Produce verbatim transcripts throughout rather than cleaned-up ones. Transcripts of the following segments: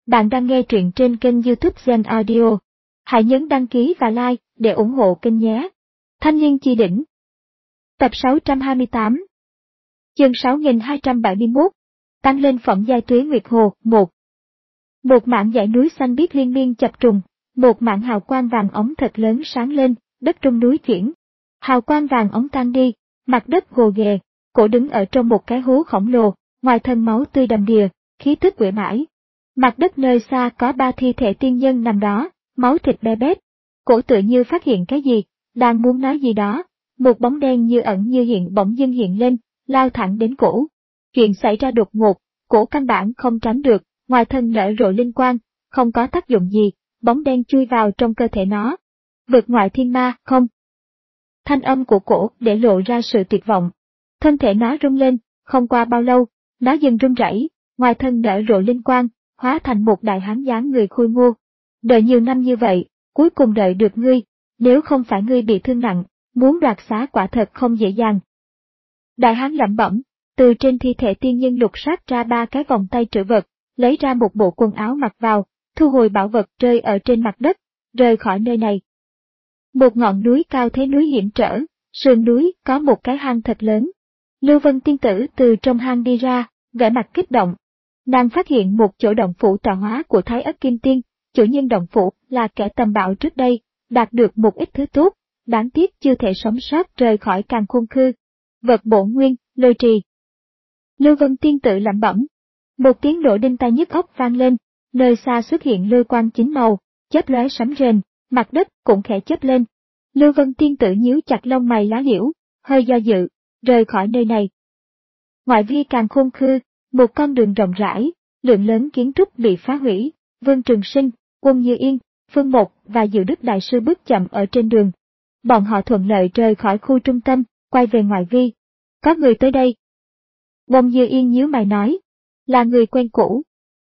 Bạn đang nghe truyện trên kênh YouTube Zen Audio. Hãy nhấn đăng ký và like để ủng hộ kênh nhé. Thanh niên chi đỉnh. Tập sáu trăm hai mươi tám. Chương sáu nghìn hai trăm bảy mươi mốt. Tăng lên phẩm giai Tuế Nguyệt Hồ. một. Một mảng dãy núi xanh biếc liên miên chập trùng, một mảng hào quang vàng óng thật lớn sáng lên, đất trung núi chuyển. Hào quang vàng óng tan đi, mặt đất gồ ghề, cổ đứng ở trong một cái hố khổng lồ, ngoài thân máu tươi đầm đìa, khí tức uể mãi. Mặt đất nơi xa có ba thi thể tiên nhân nằm đó, máu thịt be bét. Cổ tựa như phát hiện cái gì, đang muốn nói gì đó, một bóng đen như ẩn như hiện bỗng dưng hiện lên, lao thẳng đến cổ. Chuyện xảy ra đột ngột, cổ căn bản không tránh được, ngoài thân nở rộ linh quang, không có tác dụng gì, bóng đen chui vào trong cơ thể nó. Vượt ngoại thiên ma, không. Thanh âm của cổ để lộ ra sự tuyệt vọng. Thân thể nó rung lên, không qua bao lâu, nó dần run rẩy, ngoài thân nở rộ linh quang, hóa thành một đại hán dáng người khôi ngô. Đợi nhiều năm như vậy, cuối cùng đợi được ngươi, nếu không phải ngươi bị thương nặng, muốn đoạt xá quả thật không dễ dàng. Đại hán lẩm bẩm, từ trên thi thể tiên nhân lục soát ra ba cái vòng tay trữ vật, lấy ra một bộ quần áo mặc vào, thu hồi bảo vật rơi ở trên mặt đất, rời khỏi nơi này. Một ngọn núi cao thế núi hiểm trở, sườn núi có một cái hang thật lớn. Lưu Vân tiên tử từ trong hang đi ra, vẻ mặt kích động. Nàng phát hiện một chỗ động phủ tọa hóa của Thái Ất Kim Tiên, chủ nhân động phủ là kẻ tầm bạo trước đây, đạt được một ít thứ tốt, đáng tiếc chưa thể sống sót rời khỏi càn khôn khư. Vật bổ nguyên, lôi trì. Lưu Vân tiên tử lẩm bẩm. Một tiếng nổ đinh tai nhức óc vang lên, nơi xa xuất hiện lôi quang chín màu, chớp lóe sấm rền, mặt đất cũng khẽ chớp lên. Lưu Vân tiên tử nhíu chặt lông mày lá liễu, hơi do dự, rời khỏi nơi này. Ngoại vi càn khôn khư, một con đường rộng rãi, lượng lớn kiến trúc bị phá hủy, Vương Trường Sinh, Quân Như Yên, Phương Mộc và Diệu Đức Đại Sư bước chậm ở trên đường. Bọn họ thuận lợi rời khỏi khu trung tâm, quay về ngoại vi. Có người tới đây. Quân Như Yên nhíu mày nói, là người quen cũ.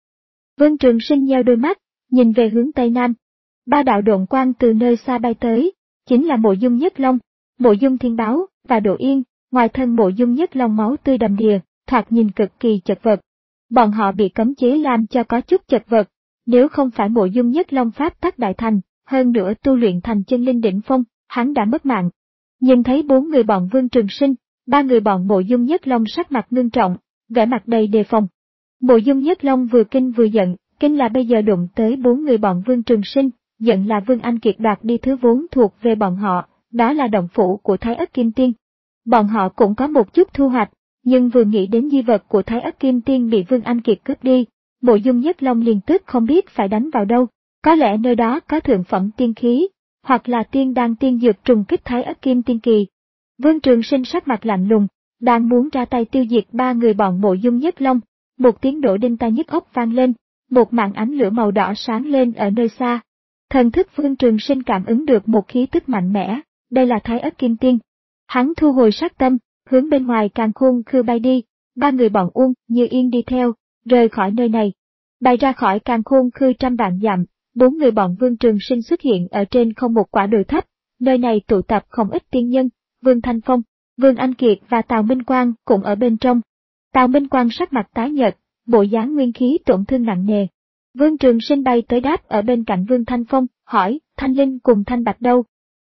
Vương Trường Sinh nheo đôi mắt, nhìn về hướng Tây Nam. Ba đạo độn quang từ nơi xa bay tới, chính là Mộ Dung Nhất Long, Mộ Dung Thiên Báo và Độ Yên, ngoài thân Mộ Dung Nhất Long máu tươi đầm đìa, thoạt nhìn cực kỳ chật vật. Bọn họ bị cấm chế làm cho có chút chật vật, nếu không phải Mộ Dung Nhất Long pháp tắc đại thành, hơn nữa tu luyện thành chân linh đỉnh phong, hắn đã mất mạng. Nhìn thấy bốn người bọn Vương Trường Sinh, ba người bọn Mộ Dung Nhất Long sắc mặt ngưng trọng, vẻ mặt đầy đề phòng. Mộ Dung Nhất Long vừa kinh vừa giận, kinh là bây giờ đụng tới bốn người bọn Vương Trường Sinh, giận là Vương Anh Kiệt đoạt đi thứ vốn thuộc về bọn họ, đó là động phủ của Thái Ất Kim Tiên. Bọn họ cũng có một chút thu hoạch, nhưng vừa nghĩ đến di vật của Thái Ất Kim Tiên bị Vương Anh Kiệt cướp đi, Mộ Dung Nhất Long liền tức không biết phải đánh vào đâu, có lẽ nơi đó có thượng phẩm tiên khí, hoặc là tiên đan tiên dược trùng kích Thái Ất Kim Tiên kỳ. Vương Trường Sinh sắc mặt lạnh lùng, đang muốn ra tay tiêu diệt ba người bọn Mộ Dung Nhất Long, một tiếng nổ đinh tai nhức óc vang lên, một màn ánh lửa màu đỏ sáng lên ở nơi xa. Thần thức Vương Trường Sinh cảm ứng được một khí tức mạnh mẽ, đây là Thái Ất Kim Tiên. Hắn thu hồi sát tâm, hướng bên ngoài càn khôn khư bay đi, ba người bọn Uông Như Yên đi theo, rời khỏi nơi này. Bay ra khỏi càn khôn khư trăm vạn dặm, bốn người bọn Vương Trường Sinh xuất hiện ở trên không một quả đồi thấp, nơi này tụ tập không ít tiên nhân, Vương Thanh Phong, Vương Anh Kiệt và Tào Minh Quang cũng ở bên trong. Tào Minh Quang sắc mặt tái nhợt, bộ dáng nguyên khí tổn thương nặng nề. Vương Trường Sinh bay tới đáp ở bên cạnh Vương Thanh Phong, hỏi, Thanh Linh cùng Thanh Bạch đâu?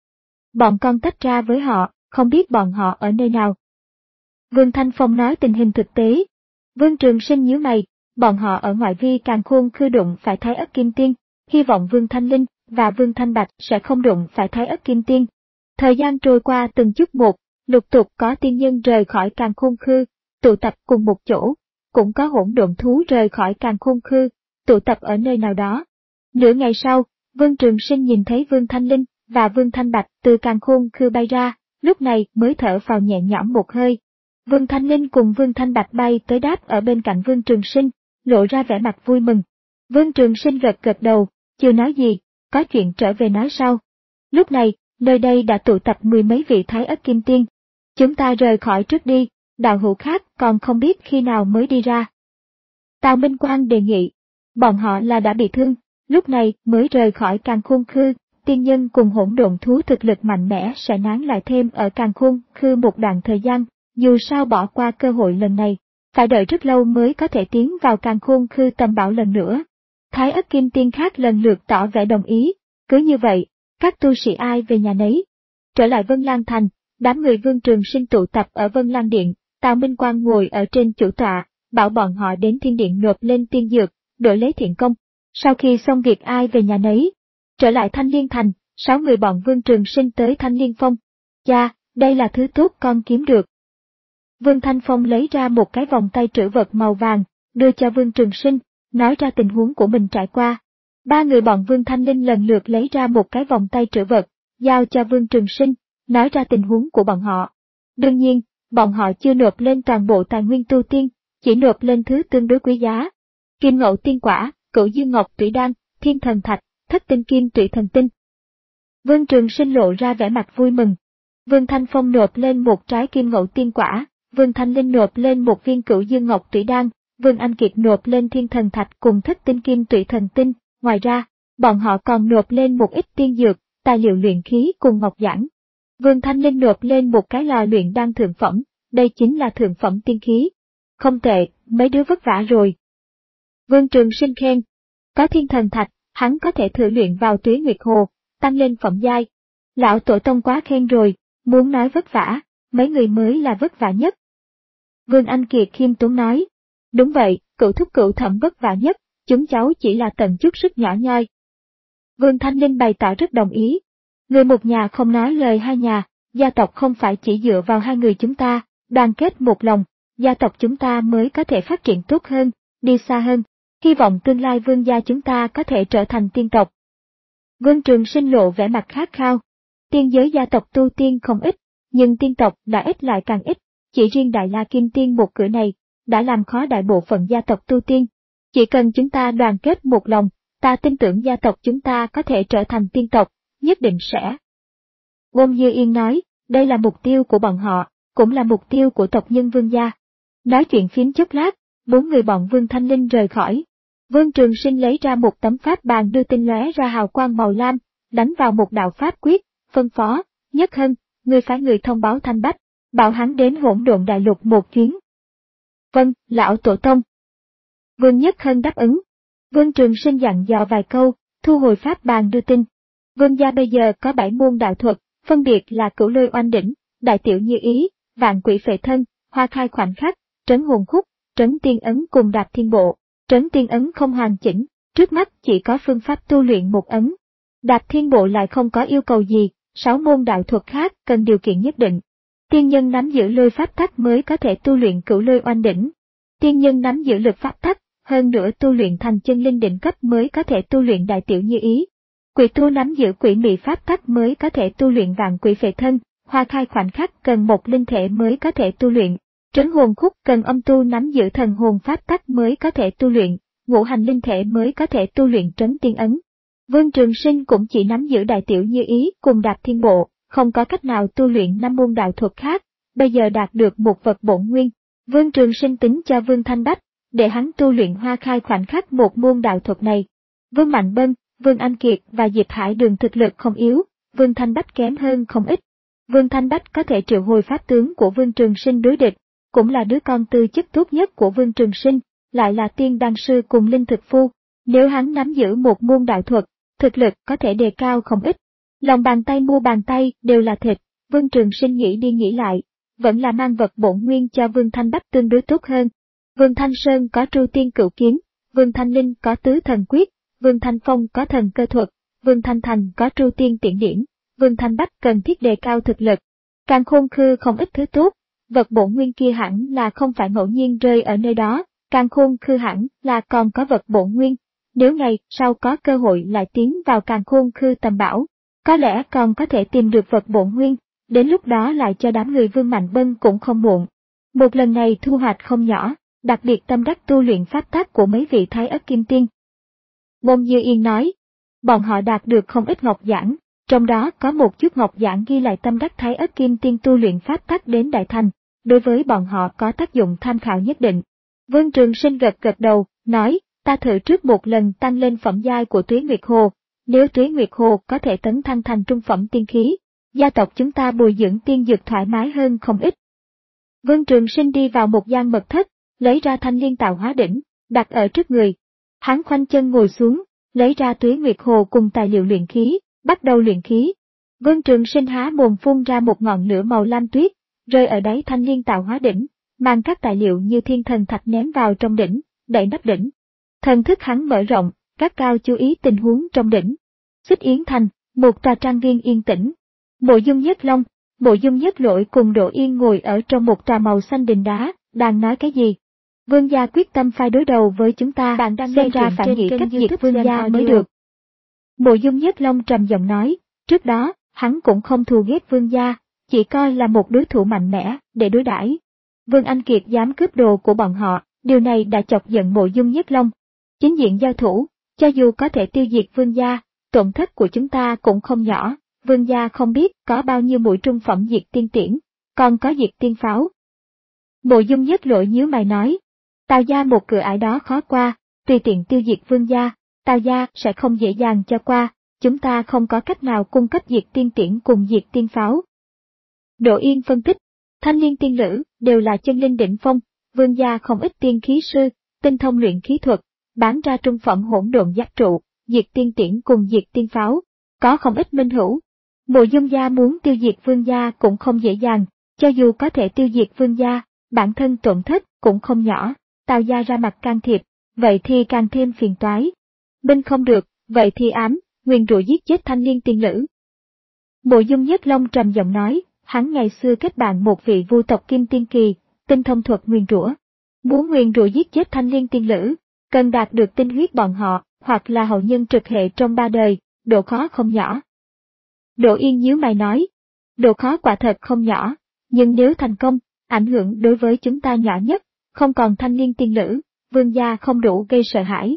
Bọn con tách ra với họ, không biết bọn họ ở nơi nào. Vương Thanh Phong nói tình hình thực tế. Vương Trường Sinh nhíu mày, bọn họ ở ngoại vi càn khôn khư đụng phải Thái Ất Kim Tiên, hy vọng Vương Thanh Linh và Vương Thanh Bạch sẽ không đụng phải Thái Ất Kim Tiên. Thời gian trôi qua từng chút một, lục tục có tiên nhân rời khỏi càn khôn khư, tụ tập cùng một chỗ, cũng có hỗn độn thú rời khỏi càn khôn khư, tụ tập ở nơi nào đó. Nửa ngày sau, Vương Trường Sinh nhìn thấy Vương Thanh Linh và Vương Thanh Bạch từ càn khôn khư bay ra, lúc này mới thở vào nhẹ nhõm một hơi. Vương Thanh Linh cùng Vương Thanh Bạch bay tới đáp ở bên cạnh Vương Trường Sinh, lộ ra vẻ mặt vui mừng. Vương Trường Sinh gật gật đầu, chưa nói gì, có chuyện trở về nói sau. Lúc này, nơi đây đã tụ tập mười mấy vị Thái Ất Kim Tiên. Chúng ta rời khỏi trước đi, đạo hữu khác còn không biết khi nào mới đi ra. Tào Minh Quang đề nghị, bọn họ là đã bị thương, lúc này mới rời khỏi càn khôn khư, tiên nhân cùng hỗn độn thú thực lực mạnh mẽ sẽ nán lại thêm ở càn khôn khư một đoạn thời gian, dù sao bỏ qua cơ hội lần này, phải đợi rất lâu mới có thể tiến vào càn khôn khư tầm bảo lần nữa. Thái Ất Kim Tiên khác lần lượt tỏ vẻ đồng ý, cứ như vậy, các tu sĩ ai về nhà nấy. Trở lại Vân Lan Thành, đám người Vương Trường Sinh tụ tập ở Vân Lan Điện, Tào Minh Quang ngồi ở trên chủ tọa, bảo bọn họ đến thiên điện nộp lên tiên dược, đổi lấy thiện công. Sau khi xong việc ai về nhà nấy, trở lại Thanh Liên Thành, sáu người bọn Vương Trường Sinh tới Thanh Liên Phong. Cha, đây là thứ tốt con kiếm được. Vương Thanh Phong lấy ra một cái vòng tay trữ vật màu vàng, đưa cho Vương Trường Sinh, nói ra tình huống của mình trải qua. Ba người bọn Vương Thanh Linh lần lượt lấy ra một cái vòng tay trữ vật, giao cho Vương Trường Sinh, nói ra tình huống của bọn họ. Đương nhiên, bọn họ chưa nộp lên toàn bộ tài nguyên tu tiên, chỉ nộp lên thứ tương đối quý giá. Kim Ngậu Tiên Quả, Cửu Dương Ngọc Tủy Đan, Thiên Thần Thạch, Thất Tinh Kim Tụy Thần Tinh. Vương Trường Sinh lộ ra vẻ mặt vui mừng. Vương Thanh Phong nộp lên một trái Kim Ngậu Tiên Quả, Vương Thanh Linh nộp lên một viên Cửu Dương Ngọc Tủy Đan, Vương Anh Kiệt nộp lên Thiên Thần Thạch cùng Thất Tinh Kim Tụy Thần Tinh. Ngoài ra, bọn họ còn nộp lên một ít tiên dược, tài liệu luyện khí cùng ngọc giản. Vương Thanh Linh nộp lên một cái lò luyện đan thượng phẩm, đây chính là thượng phẩm tiên khí. Không tệ, mấy đứa vất vả rồi. Vương Trường Sinh khen. Có Thiên Thần Thạch, hắn có thể thử luyện vào Tuế Nguyệt Hồ, tăng lên phẩm giai. Lão Tổ Tông quá khen rồi, muốn nói vất vả, mấy người mới là vất vả nhất. Vương Anh Kiệt khiêm tốn nói. Đúng vậy, cửu thúc cửu thẩm vất vả nhất, chúng cháu chỉ là tận chút sức nhỏ nhoi. Vương Thanh Linh bày tỏ rất đồng ý. Người một nhà không nói lời hai nhà, gia tộc không phải chỉ dựa vào hai người chúng ta, đoàn kết một lòng, gia tộc chúng ta mới có thể phát triển tốt hơn, đi xa hơn. Hy vọng tương lai vương gia chúng ta có thể trở thành tiên tộc. Vương Trường Sinh lộ vẻ mặt khát khao. Tiên giới gia tộc tu tiên không ít, nhưng tiên tộc đã ít lại càng ít, chỉ riêng Đại La Kim Tiên một cửa này, đã làm khó đại bộ phận gia tộc tu tiên. Chỉ cần chúng ta đoàn kết một lòng, ta tin tưởng gia tộc chúng ta có thể trở thành tiên tộc, nhất định sẽ. Ngôn Như Yên nói, đây là mục tiêu của bọn họ, cũng là mục tiêu của tộc nhân vương gia. Nói chuyện phím chốc lát, bốn người bọn Vương Thanh Linh rời khỏi. Vương Trường Sinh lấy ra một tấm pháp bàn đưa tinh lóe ra hào quang màu lam, đánh vào một đạo pháp quyết, phân phó, Nhất Hân, người phái người thông báo Thanh Bách, bảo hắn đến Hỗn Độn Đại Lục một chuyến. Vâng, lão tổ tông. Vương Nhất Hân đáp ứng. Vương Trường Sinh dặn dò vài câu, thu hồi pháp bàn đưa tin. Vương gia bây giờ có bảy môn đạo thuật, phân biệt là Cửu Lôi Oanh Đỉnh, Đại Tiểu Như Ý, Vạn Quỷ Phệ Thân, Hoa Khai Khoảnh Khắc, Trấn Hồn Khúc, Trấn Tiên Ấn cùng Đạp Thiên Bộ. Trấn Tiên Ấn không hoàn chỉnh, trước mắt chỉ có phương pháp tu luyện một ấn. Đạp Thiên Bộ lại không có yêu cầu gì, sáu môn đạo thuật khác cần điều kiện nhất định. Tiên nhân nắm giữ lôi pháp tắc mới có thể tu luyện Cửu Lôi Oanh Đỉnh. Tiên nhân nắm giữ lực pháp tắc, hơn nữa tu luyện thành chân linh đỉnh cấp mới có thể tu luyện Đại Tiểu Như Ý. Quỷ tu nắm giữ quỷ mị pháp tắc mới có thể tu luyện Vạn Quỷ Phệ Thân, Hoa Khai Khoảnh Khắc cần một linh thể mới có thể tu luyện. Trấn Hồn Khúc cần âm tu nắm giữ thần hồn pháp tắc mới có thể tu luyện, ngũ hành linh thể mới có thể tu luyện Trấn Tiên Ấn. Vương Trường Sinh cũng chỉ nắm giữ Đại Tiểu Như Ý cùng Đạp Thiên Bộ, không có cách nào tu luyện năm môn đạo thuật khác, bây giờ đạt được một vật bổn nguyên. Vương Trường Sinh tính cho Vương Thanh Bách, để hắn tu luyện Hoa Khai Khoảnh Khắc một môn đạo thuật này. Vương Mạnh Bân, Vương Anh Kiệt và Diệp Hải Đường thực lực không yếu, Vương Thanh Bách kém hơn không ít. Vương Thanh Bách có thể triệu hồi pháp tướng của Vương Trường Sinh đối địch, cũng là đứa con tư chất tốt nhất của Vương Trường Sinh, lại là tiên đan sư cùng linh thực phu. Nếu hắn nắm giữ một môn đạo thuật, thực lực có thể đề cao không ít. Lòng bàn tay mua bàn tay đều là thịt, Vương Trường Sinh nghĩ đi nghĩ lại, vẫn là mang vật bổn nguyên cho Vương Thanh Bách tương đối tốt hơn. Vương Thanh Sơn có Tru Tiên Cửu Kiếm, Vương Thanh Linh có Tứ Thần Quyết, Vương Thanh Phong có Thần Cơ Thuật, Vương Thanh Thành có Tru Tiên Tiễn Điển, Vương Thanh Bách cần thiết đề cao thực lực. Càn Khôn Khư không ít thứ tốt, vật bổn nguyên kia hẳn là không phải ngẫu nhiên rơi ở nơi đó, Càn Khôn Khư hẳn là còn có vật bổn nguyên. Nếu ngày sau có cơ hội lại tiến vào Càn Khôn Khư tầm bảo, có lẽ còn có thể tìm được vật bổn nguyên, đến lúc đó lại cho đám người Vương Mạnh Bân cũng không muộn. Một lần này thu hoạch không nhỏ, đặc biệt tâm đắc tu luyện pháp tắc của mấy vị Thái Ất Kim Tiên. Ngôn Như Yên nói, bọn họ đạt được không ít ngọc giản, trong đó có một chút ngọc giản ghi lại tâm đắc Thái Ất Kim Tiên tu luyện pháp tắc đến đại thành, đối với bọn họ có tác dụng tham khảo nhất định. Vương Trường Sinh gật gật đầu, nói, ta thử trước một lần tăng lên phẩm giai của Tuế Nguyệt Hồ, nếu Tuế Nguyệt Hồ có thể tấn thăng thành trung phẩm tiên khí, gia tộc chúng ta bồi dưỡng tiên dược thoải mái hơn không ít. Vương Trường Sinh đi vào một gian mật thất, lấy ra thanh liên tạo hóa đỉnh, đặt ở trước người. Hắn khoanh chân ngồi xuống, lấy ra Tuế Nguyệt Hồ cùng tài liệu luyện khí, bắt đầu luyện khí. Vương Trường Sinh há mồm phun ra một ngọn lửa màu lam tuyết, rơi ở đáy thanh liên tạo hóa đỉnh, mang các tài liệu như thiên thần thạch ném vào trong đỉnh, đậy nắp đỉnh. Thần thức hắn mở rộng, các cao chú ý tình huống trong đỉnh. Xích Yến Thành, một tòa trang viên yên tĩnh. Mộ Dung Nhất Long, Mộ Dung Nhất Lỗi cùng Đỗ Yên ngồi ở trong một tòa màu xanh đình đá, đang nói cái gì? Vương gia quyết tâm phải đối đầu với chúng ta, bạn đang xem ra phải nghĩ cách diệt Vương gia mới được. Mộ Dung Nhất Long trầm giọng nói, trước đó, hắn cũng không thù ghét Vương gia, chỉ coi là một đối thủ mạnh mẽ để đối đãi. Vương Anh Kiệt dám cướp đồ của bọn họ, điều này đã chọc giận Mộ Dung Nhất Long. Chính diện giao thủ, cho dù có thể tiêu diệt Vương gia, tổn thất của chúng ta cũng không nhỏ. Vương gia không biết có bao nhiêu mũi trung phẩm diệt tiên tiễn, còn có diệt tiên pháo. Mộ Dung Nhất Lỗi nhíu mày nói, Tào gia một cửa ải đó khó qua, tùy tiện tiêu diệt Vương gia, Tào gia sẽ không dễ dàng cho qua, chúng ta không có cách nào cung cấp diệt tiên tiễn cùng diệt tiên pháo. Đỗ Yên phân tích, thanh liên tiên lữ đều là chân linh đỉnh phong, Vương gia không ít tiên khí sư, tinh thông luyện khí thuật, bán ra trung phẩm hỗn độn giáp trụ, diệt tiên tiễn cùng diệt tiên pháo, có không ít minh hữu. Mộ Dung gia muốn tiêu diệt Vương gia cũng không dễ dàng, cho dù có thể tiêu diệt Vương gia, bản thân tổn thất cũng không nhỏ, Tào gia ra mặt can thiệp, vậy thì càng thêm phiền toái. Binh không được, vậy thì ám, nguyền rủa giết chết thanh liên tiên lữ. Mộ Dung Nhất Long trầm giọng nói, hắn ngày xưa kết bạn một vị vu tộc Kim Tiên Kỳ, tinh thông thuật nguyền rủa. Muốn nguyền rủa giết chết thanh liên tiên lữ, cần đạt được tinh huyết bọn họ, hoặc là hậu nhân trực hệ trong ba đời, độ khó không nhỏ. Đỗ Yên nhíu mày nói, độ khó quả thật không nhỏ, nhưng nếu thành công, ảnh hưởng đối với chúng ta nhỏ nhất, không còn thanh liên tiên lữ, Vương gia không đủ gây sợ hãi.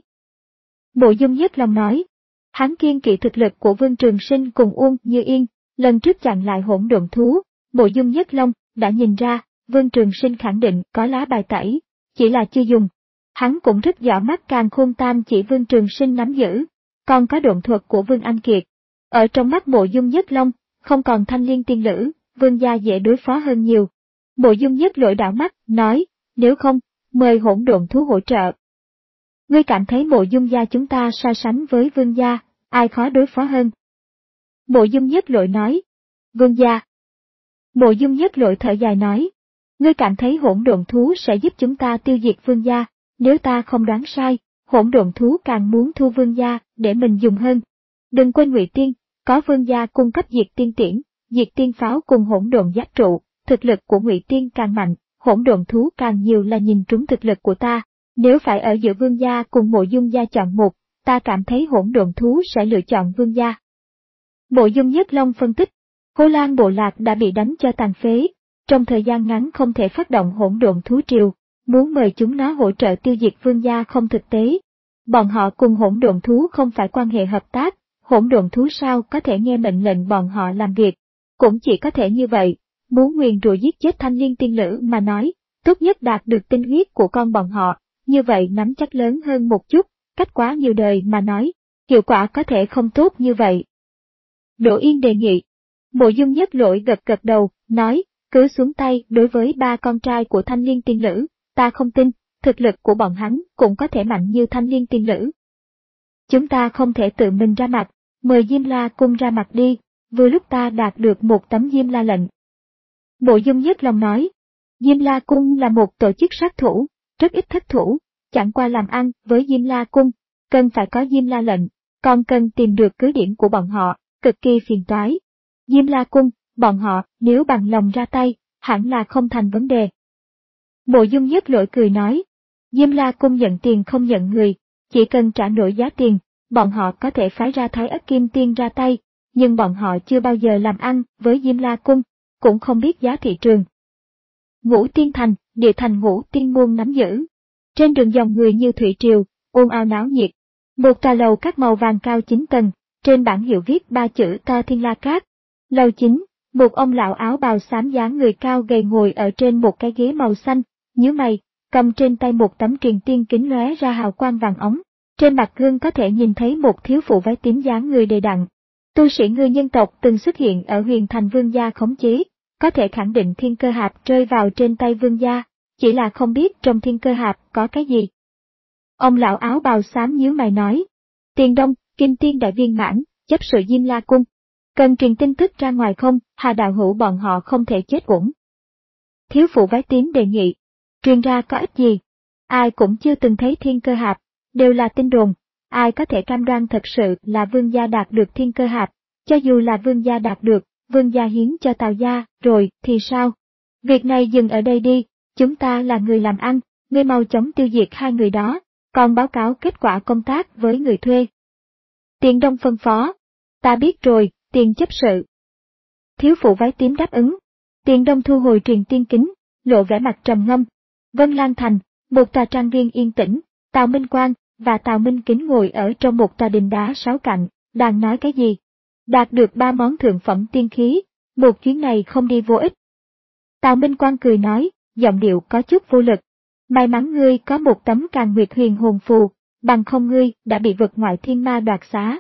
Mộ Dung Nhất Long nói, hắn kiên kỵ thực lực của Vương Trường Sinh cùng Uông Như Yên, lần trước chặn lại hỗn độn thú, Mộ Dung Nhất Long đã nhìn ra, Vương Trường Sinh khẳng định có lá bài tẩy, chỉ là chưa dùng. Hắn cũng rất rõ mắt Càn Khôn Tam chỉ Vương Trường Sinh nắm giữ, còn có độn thuật của Vương Anh Kiệt. Ở trong mắt Mộ Dung Nhất Long, không còn thanh liên tiên lữ, Vương gia dễ đối phó hơn nhiều. Mộ Dung Nhất Lỗi đảo mắt, nói, nếu không, mời hỗn độn thú hỗ trợ. Ngươi cảm thấy Mộ Dung gia chúng ta so sánh với Vương gia, ai khó đối phó hơn? Mộ Dung Nhất Lỗi nói, Vương gia. Mộ Dung Nhất Lỗi thở dài nói, ngươi cảm thấy hỗn độn thú sẽ giúp chúng ta tiêu diệt Vương gia, nếu ta không đoán sai, hỗn độn thú càng muốn thu Vương gia để mình dùng hơn. Đừng quên Ngụy Tiên, có Vương gia cung cấp diệt tiên tiễn, diệt tiên pháo cùng hỗn độn giáp trụ, thực lực của Ngụy Tiên càng mạnh, hỗn độn thú càng nhiều là nhìn trúng thực lực của ta. Nếu phải ở giữa Vương gia cùng Mộ Dung gia chọn một, ta cảm thấy hỗn độn thú sẽ lựa chọn Vương gia. Mộ Dung Nhất Long phân tích, Hồ Lan bộ lạc đã bị đánh cho tàn phế, trong thời gian ngắn không thể phát động hỗn độn thú triều, muốn mời chúng nó hỗ trợ tiêu diệt Vương gia không thực tế. Bọn họ cùng hỗn độn thú không phải quan hệ hợp tác, hỗn độn thú sao có thể nghe mệnh lệnh bọn họ làm việc, cũng chỉ có thể như vậy. Muốn nguyền rủa giết chết thanh liên tiên lữ mà nói, tốt nhất đạt được tinh huyết của con bọn họ, như vậy nắm chắc lớn hơn một chút, cách quá nhiều đời mà nói, hiệu quả có thể không tốt như vậy. Đỗ Yên đề nghị. Mộ Dung Nhất Lỗi gật gật đầu, nói, cứ xuống tay đối với ba con trai của thanh liên tiên lữ, ta không tin, thực lực của bọn hắn cũng có thể mạnh như thanh liên tiên lữ. Chúng ta không thể tự mình ra mặt, mời Diêm La Cung ra mặt đi, vừa lúc ta đạt được một tấm Diêm La lệnh. Mộ Dung Nhất Long nói, Diêm La Cung là một tổ chức sát thủ, rất ít thất thủ, chẳng qua làm ăn với Diêm La Cung, cần phải có Diêm La lệnh, còn cần tìm được cứ điểm của bọn họ, cực kỳ phiền toái. Diêm La Cung, bọn họ nếu bằng lòng ra tay, hẳn là không thành vấn đề. Mộ Dung Nhất Lỗi cười nói, Diêm La Cung nhận tiền không nhận người, chỉ cần trả nổi giá tiền, bọn họ có thể phái ra Thái Ất Kim Tiên ra tay, nhưng bọn họ chưa bao giờ làm ăn với Diêm La Cung, cũng không biết giá thị trường. Ngũ Tiên Thành, địa thành Ngũ Tiên Môn nắm giữ. Trên đường dòng người như thủy triều, ồn ào náo nhiệt. Một tòa lầu các màu vàng cao chín tầng, trên bảng hiệu viết ba chữ To Thiên La Cát. Lầu chính, một ông lão áo bào xám dáng người cao gầy ngồi ở trên một cái ghế màu xanh, nhíu mày, cầm trên tay một tấm truyền tiên kính lóe ra hào quang vàng óng. Trên mặt gương có thể nhìn thấy một thiếu phụ váy tím dáng người đầy đặn. Tu sĩ người nhân tộc từng xuất hiện ở Huyền Thành Vương gia khống chế, có thể khẳng định thiên cơ hạp rơi vào trên tay Vương gia, chỉ là không biết trong thiên cơ hạp có cái gì. Ông lão áo bào xám nhíu mày nói. Tiền Đông, Kim Tiên đại viên mãn, chấp sự Diêm La Cung. Cần truyền tin tức ra ngoài không, Hà đạo hữu bọn họ không thể chết uổng. Thiếu phụ váy tím đề nghị. Truyền ra có ích gì? Ai cũng chưa từng thấy thiên cơ hạp, đều là tin đồn. Ai có thể cam đoan thật sự là vương gia đạt được thiên cơ hạp? Cho dù là vương gia đạt được, vương gia hiến cho Tào gia, rồi thì sao? Việc này dừng ở đây đi, chúng ta là người làm ăn, ngươi mau chóng tiêu diệt hai người đó, còn báo cáo kết quả công tác với người thuê. Tiền Đông phân phó. Ta biết rồi, tiền chấp sự. Thiếu phụ váy tím đáp ứng. Tiền Đông thu hồi truyền tiên kính, lộ vẻ mặt trầm ngâm. Vân Lan Thành, một tòa trang viên yên tĩnh, Tào Minh Quang và Tào Minh Kính ngồi ở trong một tòa đình đá sáu cạnh, đang nói cái gì? Đạt được ba món thượng phẩm tiên khí, một chuyến này không đi vô ích. Tào Minh Quang cười nói, giọng điệu có chút vô lực. May mắn ngươi có một tấm Càn Nguyệt Huyền hồn phù, bằng không ngươi đã bị vực ngoại thiên ma đoạt xá.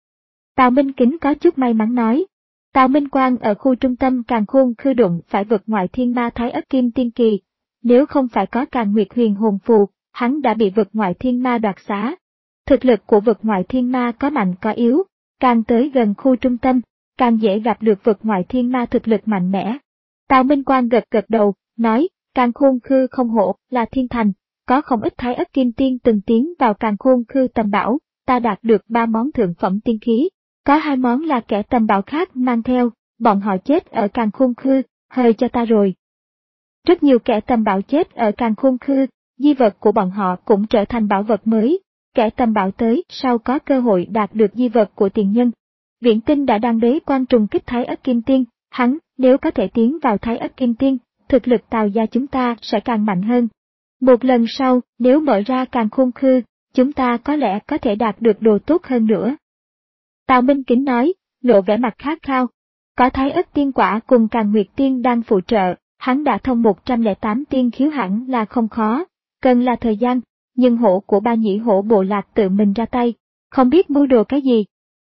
Tào Minh Kính có chút may mắn nói. Tào Minh Quang ở khu trung tâm Càn Khôn Khư đụng phải vực ngoại thiên ma Thái Ất Kim Tiên Kỳ. Nếu không phải có Càn Nguyệt Huyền hồn phù, hắn đã bị vực ngoại thiên ma đoạt xá. Thực lực của vực ngoại thiên ma có mạnh có yếu, càng tới gần khu trung tâm, càng dễ gặp được vực ngoại thiên ma thực lực mạnh mẽ. Tào Minh Quang gật gật đầu, nói, Càn Khôn Khư không hổ là thiên thành, có không ít Thái Ất Kim Tiên từng tiến vào Càn Khôn Khư tầm bảo, ta đạt được ba món thượng phẩm tiên khí, có hai món là kẻ tầm bảo khác mang theo, bọn họ chết ở Càn Khôn Khư, hơi cho ta rồi. Rất nhiều kẻ tầm bảo chết ở Càn Khôn Khư, di vật của bọn họ cũng trở thành bảo vật mới, kẻ tầm bảo tới sau có cơ hội đạt được di vật của tiền nhân. Viễn Tinh đã đang bế quan trùng kích Thái Ất Kim Tiên, hắn nếu có thể tiến vào Thái Ất Kim Tiên, thực lực Tào gia chúng ta sẽ càng mạnh hơn. Một lần sau, nếu mở ra Càn Khôn Khư, chúng ta có lẽ có thể đạt được đồ tốt hơn nữa. Tào Minh Kính nói, lộ vẻ mặt khát khao. Có Thái Ất Tiên Quả cùng Càn Nguyệt Tiên đang phụ trợ, hắn đã thông một trăm lẻ tám tiên khiếu hẳn là không khó, cần là thời gian, nhưng hổ của ba nhĩ hổ bộ lạc tự mình ra tay, không biết mưu đồ cái gì.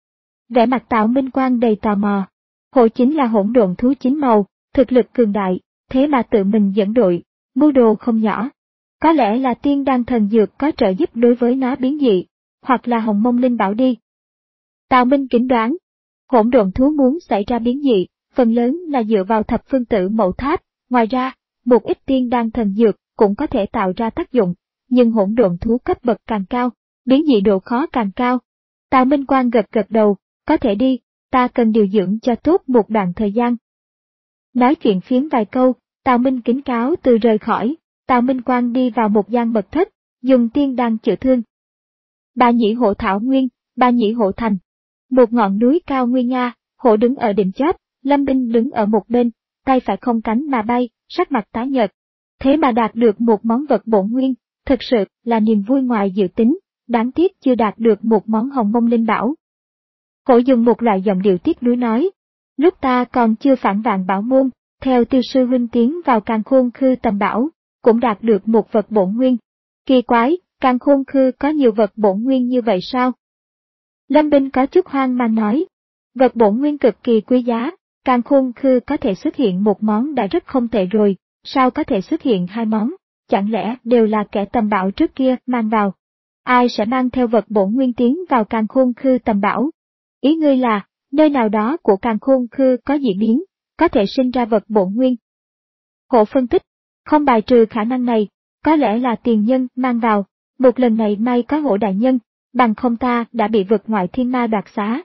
Vẻ mặt Tào Minh Quang đầy tò mò. Hổ chính là hỗn độn thú chín màu, thực lực cường đại, thế mà tự mình dẫn đội, mưu đồ không nhỏ. Có lẽ là tiên đan thần dược có trợ giúp đối với nó biến dị, hoặc là hồng mông linh bảo đi. Tào Minh Kính đoán, hỗn độn thú muốn xảy ra biến dị, phần lớn là dựa vào thập phương tử mẫu tháp, ngoài ra, một ít tiên đan thần dược cũng có thể tạo ra tác dụng, nhưng hỗn độn thú cấp bậc càng cao, biến dị độ khó càng cao. Tào Minh Quang gật gật đầu, có thể đi, ta cần điều dưỡng cho tốt một đoạn thời gian. Nói chuyện phiếm vài câu, Tào Minh Kính cáo từ rời khỏi, Tào Minh Quang đi vào một gian mật thất, dùng tiên đan chữa thương. Ba nhĩ hổ thảo nguyên, ba nhĩ hổ thành. Một ngọn núi cao nguy nga, hổ đứng ở đỉnh chóp, Lâm Binh đứng ở một bên, tay phải không cánh mà bay, sắc mặt tái nhợt. Thế mà đạt được một món vật bổn nguyên, thực sự là niềm vui ngoài dự tính, đáng tiếc chưa đạt được một món hồng mông linh bảo. Hổ dùng một loại giọng điệu tiếc nuối nói, lúc ta còn chưa phản vạn bảo môn, theo tiêu sư huynh tiến vào Càn Khôn Khư tầm bảo, cũng đạt được một vật bổn nguyên. Kỳ quái, Càn Khôn Khư có nhiều vật bổn nguyên như vậy sao? Lâm Binh có chút hoang mang nói, vật bổn nguyên cực kỳ quý giá, Càn Khôn Khư có thể xuất hiện một món đã rất không tệ rồi, sao có thể xuất hiện hai món, chẳng lẽ đều là kẻ tầm bảo trước kia mang vào? Ai sẽ mang theo vật bổn nguyên tiến vào Càn Khôn Khư tầm bảo? Ý ngươi là, nơi nào đó của Càn Khôn Khư có dị biến, có thể sinh ra vật bổn nguyên. Hổ phân tích, không bài trừ khả năng này, có lẽ là tiền nhân mang vào, một lần này may có Hổ đại nhân, bằng không ta đã bị vực ngoại thiên ma đoạt xá.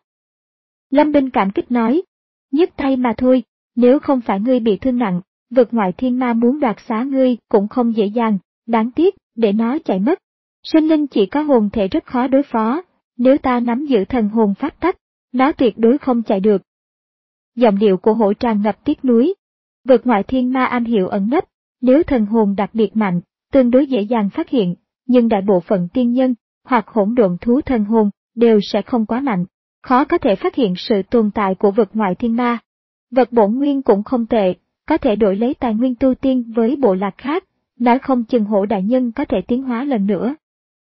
Lâm Binh cảm kích nói, nhấc tay mà thôi, nếu không phải ngươi bị thương nặng, vực ngoại thiên ma muốn đoạt xá ngươi cũng không dễ dàng, đáng tiếc, để nó chạy mất. Sinh linh chỉ có hồn thể rất khó đối phó, nếu ta nắm giữ thần hồn pháp tắc, nó tuyệt đối không chạy được. Giọng điệu của Hổ tràn ngập tiếc nuối. Vực ngoại thiên ma am hiểu ẩn nấp, nếu thần hồn đặc biệt mạnh, tương đối dễ dàng phát hiện, nhưng đại bộ phận tiên nhân, hoặc hỗn độn thú thần hồn, đều sẽ không quá mạnh, khó có thể phát hiện sự tồn tại của vực ngoại thiên ma. Vật bổn nguyên cũng không tệ, có thể đổi lấy tài nguyên tu tiên với bộ lạc khác, nói không chừng Hổ đại nhân có thể tiến hóa lần nữa.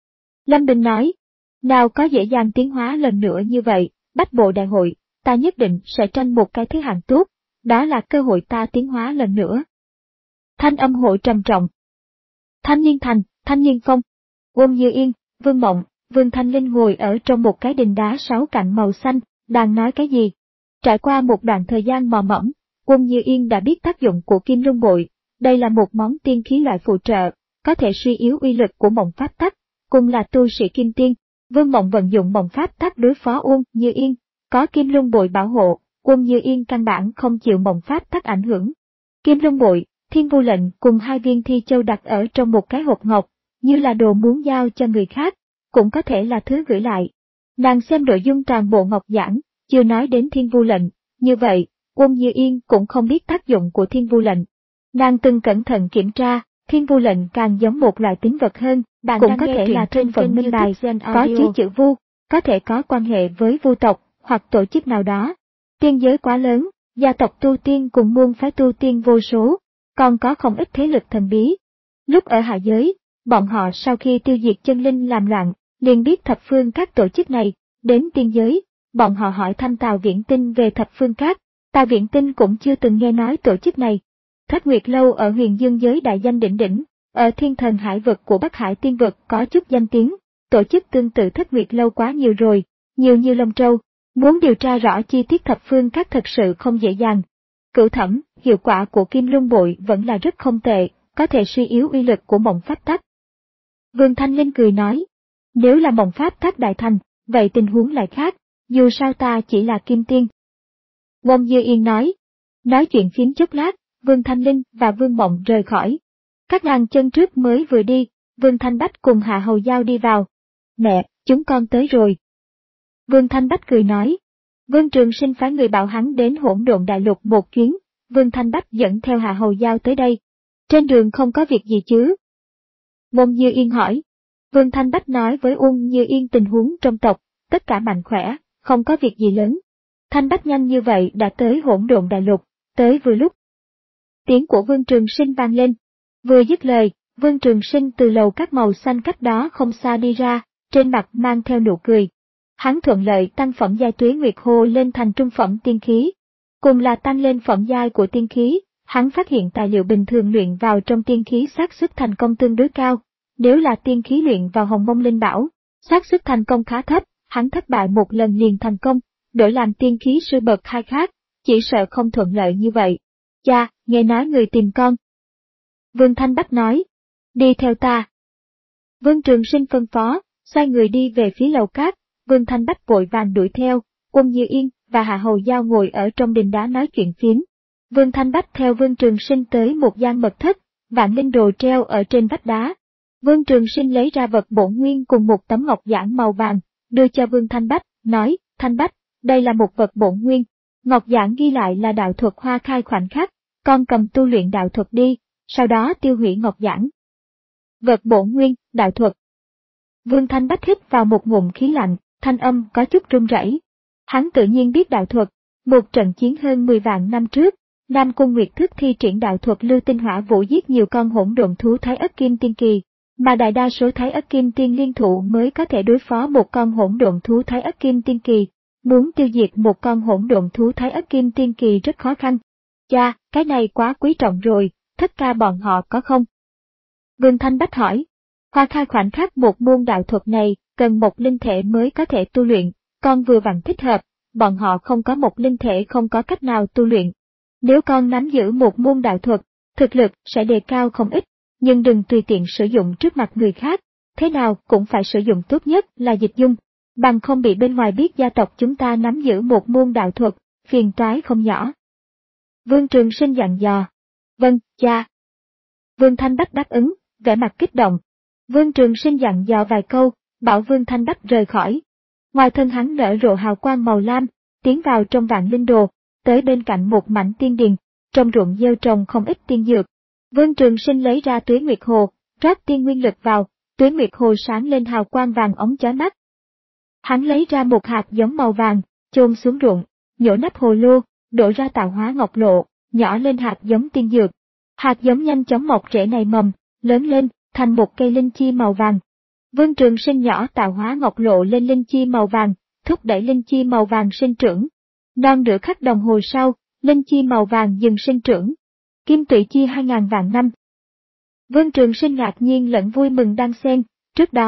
Lâm Bình nói, nào có dễ dàng tiến hóa lần nữa như vậy, Bách Bộ đại hội, ta nhất định sẽ tranh một cái thứ hạng tốt, đó là cơ hội ta tiến hóa lần nữa. Thanh âm Hổ trầm trọng. Thanh Niên Thành, Thanh Niên Phong, Ôn Như Yên, Vương Mộng, Vương Thanh Linh ngồi ở trong một cái đình đá sáu cạnh màu xanh, đang nói cái gì. Trải qua một đoạn thời gian mò mẫm, Uông Như Yên đã biết tác dụng của kim luân bội. Đây là một món tiên khí loại phụ trợ, có thể suy yếu uy lực của mộng pháp tắc, cùng là tu sĩ kim tiên. Vương Mộng vận dụng mộng pháp tắc đối phó Uông Như Yên, có kim luân bội bảo hộ, Uông Như Yên căn bản không chịu mộng pháp tắc ảnh hưởng. Kim luân bội, thiên vu lệnh cùng hai viên thi châu đặt ở trong một cái hộp ngọc, như là đồ muốn giao cho người khác, cũng có thể là thứ gửi lại. Nàng xem nội dung toàn bộ ngọc giảng, chưa nói đến thiên vu lệnh, như vậy, Uông Như Yên cũng không biết tác dụng của thiên vu lệnh. Nàng từng cẩn thận kiểm tra, thiên vu lệnh càng giống một loại tín vật hơn, bạn cũng có thể là thân phận minh bài, có chứa chữ vu, có thể có quan hệ với vu tộc hoặc tổ chức nào đó. Tiên giới quá lớn, gia tộc tu tiên cùng môn phái tu tiên vô số, còn có không ít thế lực thần bí. Lúc ở hạ giới, bọn họ sau khi tiêu diệt chân linh làm loạn, liền biết thập phương các tổ chức này. Đến tiên giới, bọn họ hỏi thăm Tào Viễn Tinh về thập phương các, Tào Viễn Tinh cũng chưa từng nghe nói tổ chức này. Thất Nguyệt Lâu ở huyền dương giới đại danh đỉnh đỉnh, ở thiên thần hải vực của Bắc Hải tiên vực có chút danh tiếng, tổ chức tương tự Thất Nguyệt Lâu quá nhiều rồi, nhiều như lông trâu, muốn điều tra rõ chi tiết thập phương các thật sự không dễ dàng. Cửu Thẩm, hiệu quả của kim luân bội vẫn là rất không tệ, có thể suy yếu uy lực của mộng pháp tắc. Vương Thanh Linh cười nói, nếu là mộng pháp tắc đại thành, vậy tình huống lại khác, dù sao ta chỉ là kim tiên. Uông Như Yên nói, nói chuyện phiếm chốc lát, Vương Thanh Linh và Vương Mộng rời khỏi. Các nàng chân trước mới vừa đi, Vương Thanh Bách cùng Hạ Hầu Giao đi vào. Mẹ, chúng con tới rồi. Vương Thanh Bách cười nói. Vương Trường Sinh phái người bảo hắn đến Hỗn Độn Đại Lục một chuyến, Vương Thanh Bách dẫn theo Hạ Hầu Giao tới đây. Trên đường không có việc gì chứ? Uông Như Yên hỏi. Vương Thanh Bách nói với Uông Như Yên tình huống trong tộc, tất cả mạnh khỏe, không có việc gì lớn. Thanh Bách nhanh như vậy đã tới Hỗn Độn Đại Lục, tới vừa lúc. Tiếng của Vương Trường Sinh vang lên. Vừa dứt lời, Vương Trường Sinh từ lầu các màu xanh cách đó không xa đi ra, trên mặt mang theo nụ cười. Hắn thuận lợi tăng phẩm giai Tuế Nguyệt Hồ lên thành trung phẩm tiên khí. Cùng là tăng lên phẩm giai của tiên khí, hắn phát hiện tài liệu bình thường luyện vào trong tiên khí xác suất thành công tương đối cao. Nếu là tiên khí luyện vào Hồng Mông Linh Bảo, xác suất thành công khá thấp, hắn thất bại một lần liền thành công, đổi làm tiên khí sư bậc hai khác, chỉ sợ không thuận lợi như vậy. Cha, nghe nói người tìm con. Vương Thanh Bách nói, đi theo ta. Vương Trường Sinh phân phó, xoay người đi về phía lầu cát, Vương Thanh Bách vội vàng đuổi theo, Uông Như Yên và Hạ Hầu Giao ngồi ở trong đình đá nói chuyện phiếm. Vương Thanh Bách theo Vương Trường Sinh tới một gian mật thất, vạn linh đồ treo ở trên vách đá. Vương Trường Sinh lấy ra vật bổn nguyên cùng một tấm ngọc giản màu vàng, đưa cho Vương Thanh Bách, nói, Thanh Bách, đây là một vật bổn nguyên. Ngọc giản ghi lại là đạo thuật hoa khai khoảnh khắc, con cầm tu luyện đạo thuật đi, sau đó tiêu hủy ngọc giản. Vật bổn nguyên, đạo thuật. Vương Thanh Bách hít vào một ngụm khí lạnh, thanh âm có chút run rẩy. Hắn tự nhiên biết đạo thuật, một trận chiến hơn mười vạn năm trước, Nam Cung Nguyệt Thức thi triển đạo thuật lưu tinh hỏa vũ giết nhiều con hỗn độn thú Thái Ất Kim Tiên Kỳ, mà đại đa số Thái Ất Kim Tiên liên thủ mới có thể đối phó một con hỗn độn thú Thái Ất Kim Tiên Kỳ. Muốn tiêu diệt một con hỗn độn thú Thái Ất Kim Tiên Kỳ rất khó khăn. Cha, cái này quá quý trọng rồi, Thất ca bọn họ có không? Vương Thanh Bách hỏi. Hoa khai khoảnh khắc một môn đạo thuật này, cần một linh thể mới có thể tu luyện, con vừa vặn thích hợp, bọn họ không có một linh thể không có cách nào tu luyện. Nếu con nắm giữ một môn đạo thuật, thực lực sẽ đề cao không ít, nhưng đừng tùy tiện sử dụng trước mặt người khác, thế nào cũng phải sử dụng tốt nhất là dịch dung, bằng không bị bên ngoài biết gia tộc chúng ta nắm giữ một môn đạo thuật, phiền toái không nhỏ. Vương Trường Sinh dặn dò. Vâng, cha. Vương Thanh Bách đáp ứng, vẻ mặt kích động. Vương Trường Sinh dặn dò vài câu, bảo Vương Thanh Bách rời khỏi. Ngoài thân hắn nở rộ hào quang màu lam, tiến vào trong vạn linh đồ, tới bên cạnh một mảnh tiên điền, trong ruộng gieo trồng không ít tiên dược. Vương Trường Sinh lấy ra Tuế Nguyệt Hồ, rót tiên nguyên lực vào, Tuế Nguyệt Hồ sáng lên hào quang vàng óng chói mắt. Hắn lấy ra một hạt giống màu vàng, chôn xuống ruộng, nhổ nắp hồ lô, đổ ra tạo hóa ngọc lộ, nhỏ lên hạt giống tiên dược. Hạt giống nhanh chóng mọc rễ nảy mầm, lớn lên, thành một cây linh chi màu vàng. Vương Trường Sinh nhỏ tạo hóa ngọc lộ lên linh chi màu vàng, thúc đẩy linh chi màu vàng sinh trưởng. Non nửa khắc đồng hồ sau, linh chi màu vàng dừng sinh trưởng. Kim Tụy Chi hai ngàn vạn năm. Vương Trường Sinh ngạc nhiên lẫn vui mừng đan xen, trước đó,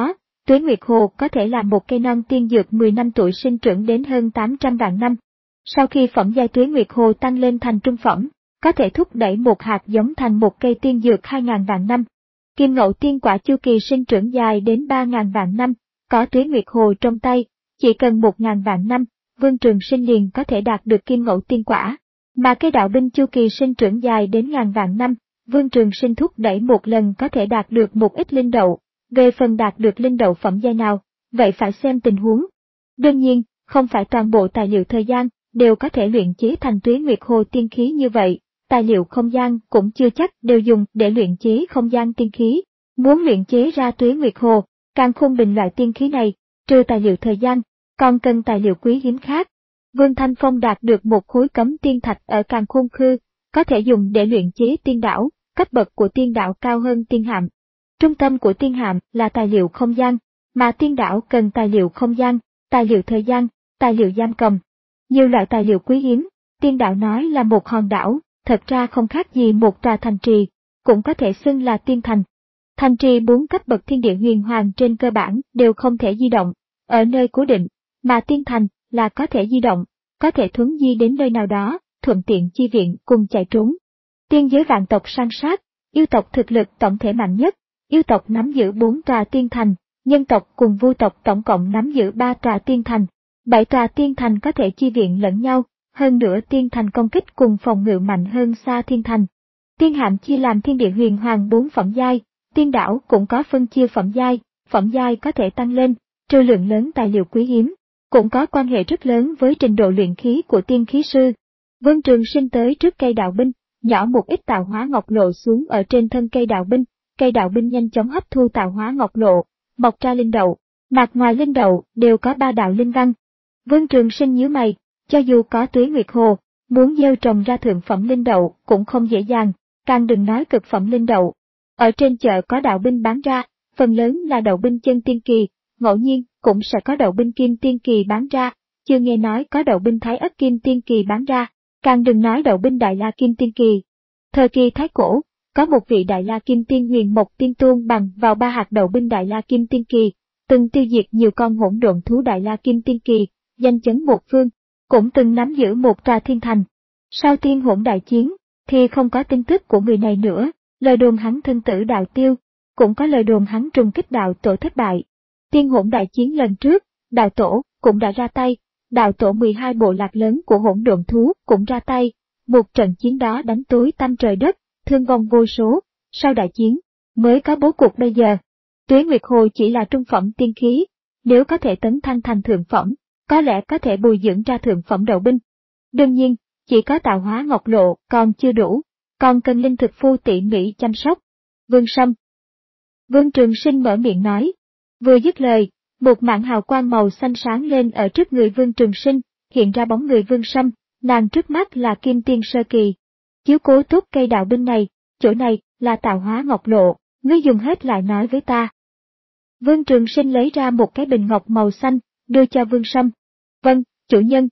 Tuế Nguyệt Hồ có thể là một cây non tiên dược mười năm tuổi sinh trưởng đến hơn tám trăm vạn năm. Sau khi phẩm giai Tuế Nguyệt Hồ tăng lên thành trung phẩm, có thể thúc đẩy một hạt giống thành một cây tiên dược hai nghìn vạn năm. Kim Ngậu Tiên Quả chu kỳ sinh trưởng dài đến ba nghìn vạn năm, có Tuế Nguyệt Hồ trong tay, chỉ cần một nghìn vạn năm, Vương Trường Sinh liền có thể đạt được Kim Ngậu Tiên Quả. Mà cây đạo binh chu kỳ sinh trưởng dài đến ngàn vạn năm, Vương Trường Sinh thúc đẩy một lần có thể đạt được một ít linh đậu. Về phần đạt được linh đậu phẩm giai nào, vậy phải xem tình huống. Đương nhiên, không phải toàn bộ tài liệu thời gian đều có thể luyện chế thành Tuế Nguyệt Hồ tiên khí như vậy, tài liệu không gian cũng chưa chắc đều dùng để luyện chế không gian tiên khí. Muốn luyện chế ra Tuế Nguyệt Hồ, Càn Khôn Bình loại tiên khí này, trừ tài liệu thời gian, còn cần tài liệu quý hiếm khác. Vương Thanh Phong đạt được một khối cấm tiên thạch ở Càn Khôn Khư, có thể dùng để luyện chế tiên đảo, cấp bậc của tiên đảo cao hơn tiên hạm. Trung tâm của tiên hạm là tài liệu không gian, mà tiên đảo cần tài liệu không gian, tài liệu thời gian, tài liệu giam cầm. Nhiều loại tài liệu quý hiếm, tiên đảo nói là một hòn đảo, thật ra không khác gì một tòa thành trì, cũng có thể xưng là tiên thành. Thành trì bốn cấp bậc thiên địa huyền hoàng trên cơ bản đều không thể di động, ở nơi cố định, mà tiên thành là có thể di động, có thể thuấn di đến nơi nào đó, thuận tiện chi viện cùng chạy trốn. Tiên giới vạn tộc san sát, yêu tộc thực lực tổng thể mạnh nhất. Yêu tộc nắm giữ bốn tòa tiên thành, nhân tộc cùng vu tộc tổng cộng nắm giữ ba tòa tiên thành, bảy tòa tiên thành có thể chi viện lẫn nhau, hơn nữa tiên thành công kích cùng phòng ngự mạnh hơn xa thiên thành. Tiên hạm chia làm thiên địa huyền hoàng bốn phẩm giai, tiên đảo cũng có phân chia phẩm giai, phẩm giai có thể tăng lên, trừ lượng lớn tài liệu quý hiếm, cũng có quan hệ rất lớn với trình độ luyện khí của tiên khí sư. Vương Trường Sinh tới trước cây đạo binh, nhỏ một ít tạo hóa ngọc lộ xuống ở trên thân cây đạo binh. Cây đạo binh nhanh chóng hấp thu tạo hóa ngọc lộ, mọc ra linh đậu, mặt ngoài linh đậu đều có ba đạo linh văn. Vương Trường Sinh nhíu mày, cho dù có Tuế Nguyệt Hồ, muốn gieo trồng ra thượng phẩm linh đậu cũng không dễ dàng, càng đừng nói cực phẩm linh đậu. Ở trên chợ có đạo binh bán ra, phần lớn là đậu binh chân tiên kỳ, ngẫu nhiên cũng sẽ có đậu binh kim tiên kỳ bán ra, chưa nghe nói có đậu binh thái ất kim tiên kỳ bán ra, càng đừng nói đậu binh đại la kim tiên kỳ. Thời kỳ Thái Cổ, có một vị Đại La Kim Tiên Huyền Mộc Tiên Tôn bằng vào ba hạt đậu binh Đại La Kim Tiên Kỳ, từng tiêu diệt nhiều con hỗn độn thú Đại La Kim Tiên Kỳ, danh chấn một phương, cũng từng nắm giữ một tòa thiên thành. Sau tiên hỗn đại chiến, thì không có tin tức của người này nữa, lời đồn hắn thân tử đạo tiêu, cũng có lời đồn hắn trùng kích đạo tổ thất bại. Tiên hỗn đại chiến lần trước, đạo tổ cũng đã ra tay, đạo tổ mười hai bộ lạc lớn của hỗn độn thú cũng ra tay, một trận chiến đó đánh tối tăm trời đất, thương vong vô số, sau đại chiến, mới có bố cục bây giờ. Tuế Nguyệt Hồ chỉ là trung phẩm tiên khí, nếu có thể tấn thăng thành thượng phẩm, có lẽ có thể bồi dưỡng ra thượng phẩm đậu binh. Đương nhiên, chỉ có tạo hóa ngọc lộ còn chưa đủ, còn cần linh thực phu tỉ mỉ chăm sóc. Vương Sâm. Vương Trường Sinh mở miệng nói. Vừa dứt lời, một mảng hào quang màu xanh sáng lên ở trước người Vương Trường Sinh, hiện ra bóng người Vương Sâm, nàng trước mắt là Kim Tiên Sơ Kỳ. Chiếu cố tốt cây đạo binh này, chỗ này là tạo hóa ngọc lộ, ngươi dùng hết lại nói với ta. Vương Trường Sinh lấy ra một cái bình ngọc màu xanh, đưa cho Vương Sâm. Vâng, chủ nhân.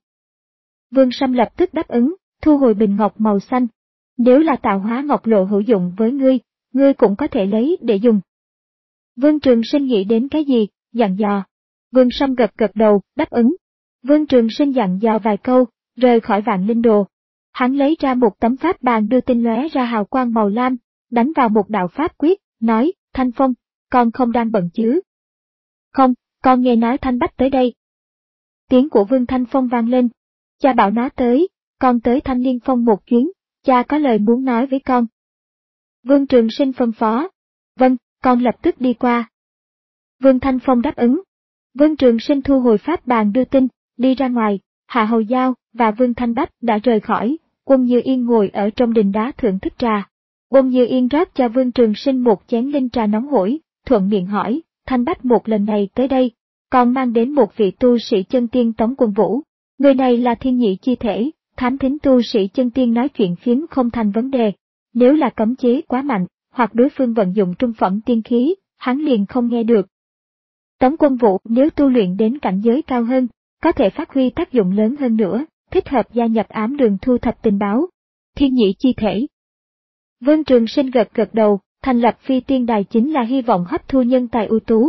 Vương Sâm lập tức đáp ứng, thu hồi bình ngọc màu xanh. Nếu là tạo hóa ngọc lộ hữu dụng với ngươi, ngươi cũng có thể lấy để dùng. Vương Trường Sinh nghĩ đến cái gì, dặn dò. Vương Sâm gật gật đầu, đáp ứng. Vương Trường Sinh dặn dò vài câu, rời khỏi Vạn Linh Đồ. Hắn lấy ra một tấm pháp bàn đưa tinh lóe ra hào quang màu lam, đánh vào một đạo pháp quyết, nói, Thanh Phong, con không đang bận chứ? Không, con nghe nói Thanh Bách tới đây. Tiếng của Vương Thanh Phong vang lên. Cha bảo nó tới, con tới Thanh Liên Phong một chuyến, cha có lời muốn nói với con. Vương Trường Sinh phân phó. Vâng, con lập tức đi qua. Vương Thanh Phong đáp ứng. Vương Trường Sinh thu hồi pháp bàn đưa tin, đi ra ngoài, Hạ Hầu Giao và Vương Thanh Bách đã rời khỏi, Uông Như Yên ngồi ở trong đình đá thưởng thức trà. Uông Như Yên rót cho Vương Trường Sinh một chén linh trà nóng hổi, thuận miệng hỏi, Thanh Bách một lần này tới đây, còn mang đến một vị tu sĩ chân tiên Tống Quân Vũ. Người này là thiên nhị chi thể, thám thính tu sĩ chân tiên nói chuyện phiếm không thành vấn đề. Nếu là cấm chế quá mạnh, hoặc đối phương vận dụng trung phẩm tiên khí, hắn liền không nghe được. Tống Quân Vũ nếu tu luyện đến cảnh giới cao hơn, có thể phát huy tác dụng lớn hơn nữa, thích hợp gia nhập ám đường thu thập tình báo. Thiên nhị chi thể. Vương Trường Sinh gật gật đầu, thành lập phi tiên đài chính là hy vọng hấp thu nhân tài ưu tú.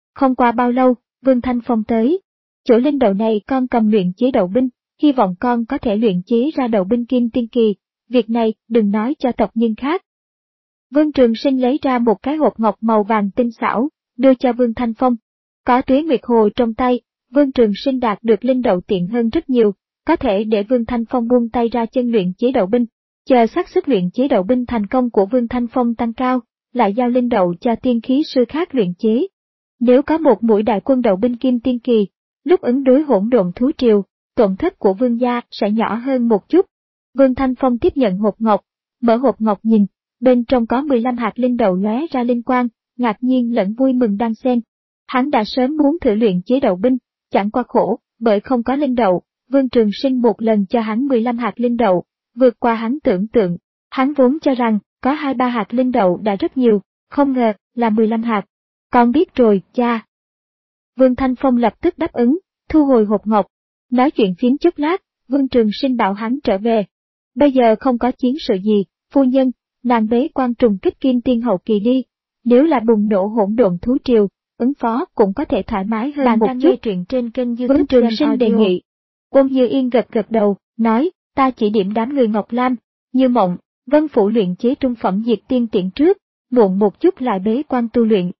Không qua bao lâu, Vương Thanh Phong tới. Chỗ linh đậu này con cầm luyện chế đậu binh, hy vọng con có thể luyện chế ra đậu binh kim tiên kỳ, việc này đừng nói cho tộc nhân khác. Vương Trường Sinh lấy ra một cái hộp ngọc màu vàng tinh xảo, đưa cho Vương Thanh Phong. Có Tuế Nguyệt Hồ trong tay, Vương Trường Sinh đạt được linh đậu tiện hơn rất nhiều, có thể để Vương Thanh Phong buông tay ra chân luyện chế đậu binh. Chờ xác suất luyện chế đậu binh thành công của Vương Thanh Phong tăng cao, lại giao linh đậu cho tiên khí sư khác luyện chế. Nếu có một mũi đại quân đậu binh kim tiên kỳ, lúc ứng đối hỗn độn thú triều, tổn thất của Vương gia sẽ nhỏ hơn một chút. Vương Thanh Phong tiếp nhận hộp ngọc, mở hộp ngọc nhìn, bên trong có mười lăm hạt linh đậu lóe ra linh quang, ngạc nhiên lẫn vui mừng đan xen. Hắn đã sớm muốn thử luyện chế đậu binh, chẳng qua khổ, bởi không có linh đậu, Vương Trường Sinh một lần cho hắn mười lăm hạt linh đậu, vượt qua hắn tưởng tượng. Hắn vốn cho rằng có hai ba hạt linh đậu đã rất nhiều, không ngờ là mười lăm hạt. Con biết rồi, cha. Vương Thanh Phong lập tức đáp ứng, thu hồi hộp ngọc. Nói chuyện phím chút lát, Vương Trường Sinh bảo hắn trở về. Bây giờ không có chiến sự gì, phu nhân, nàng bế quan trùng kích kim tiên hậu kỳ đi. Nếu là bùng nổ hỗn độn thú triều, ứng phó cũng có thể thoải mái hơn Bạn một đang chút. nghe truyện trên kênh YouTube Vương Trường Sinh đề nghị. Ôn Như Yên gật gật đầu, nói, ta chỉ điểm đám người Ngọc Lam, Như Mộng, Vân Phủ luyện chế trung phẩm diệt tiên tiện trước, muộn một chút lại bế quan tu luyện.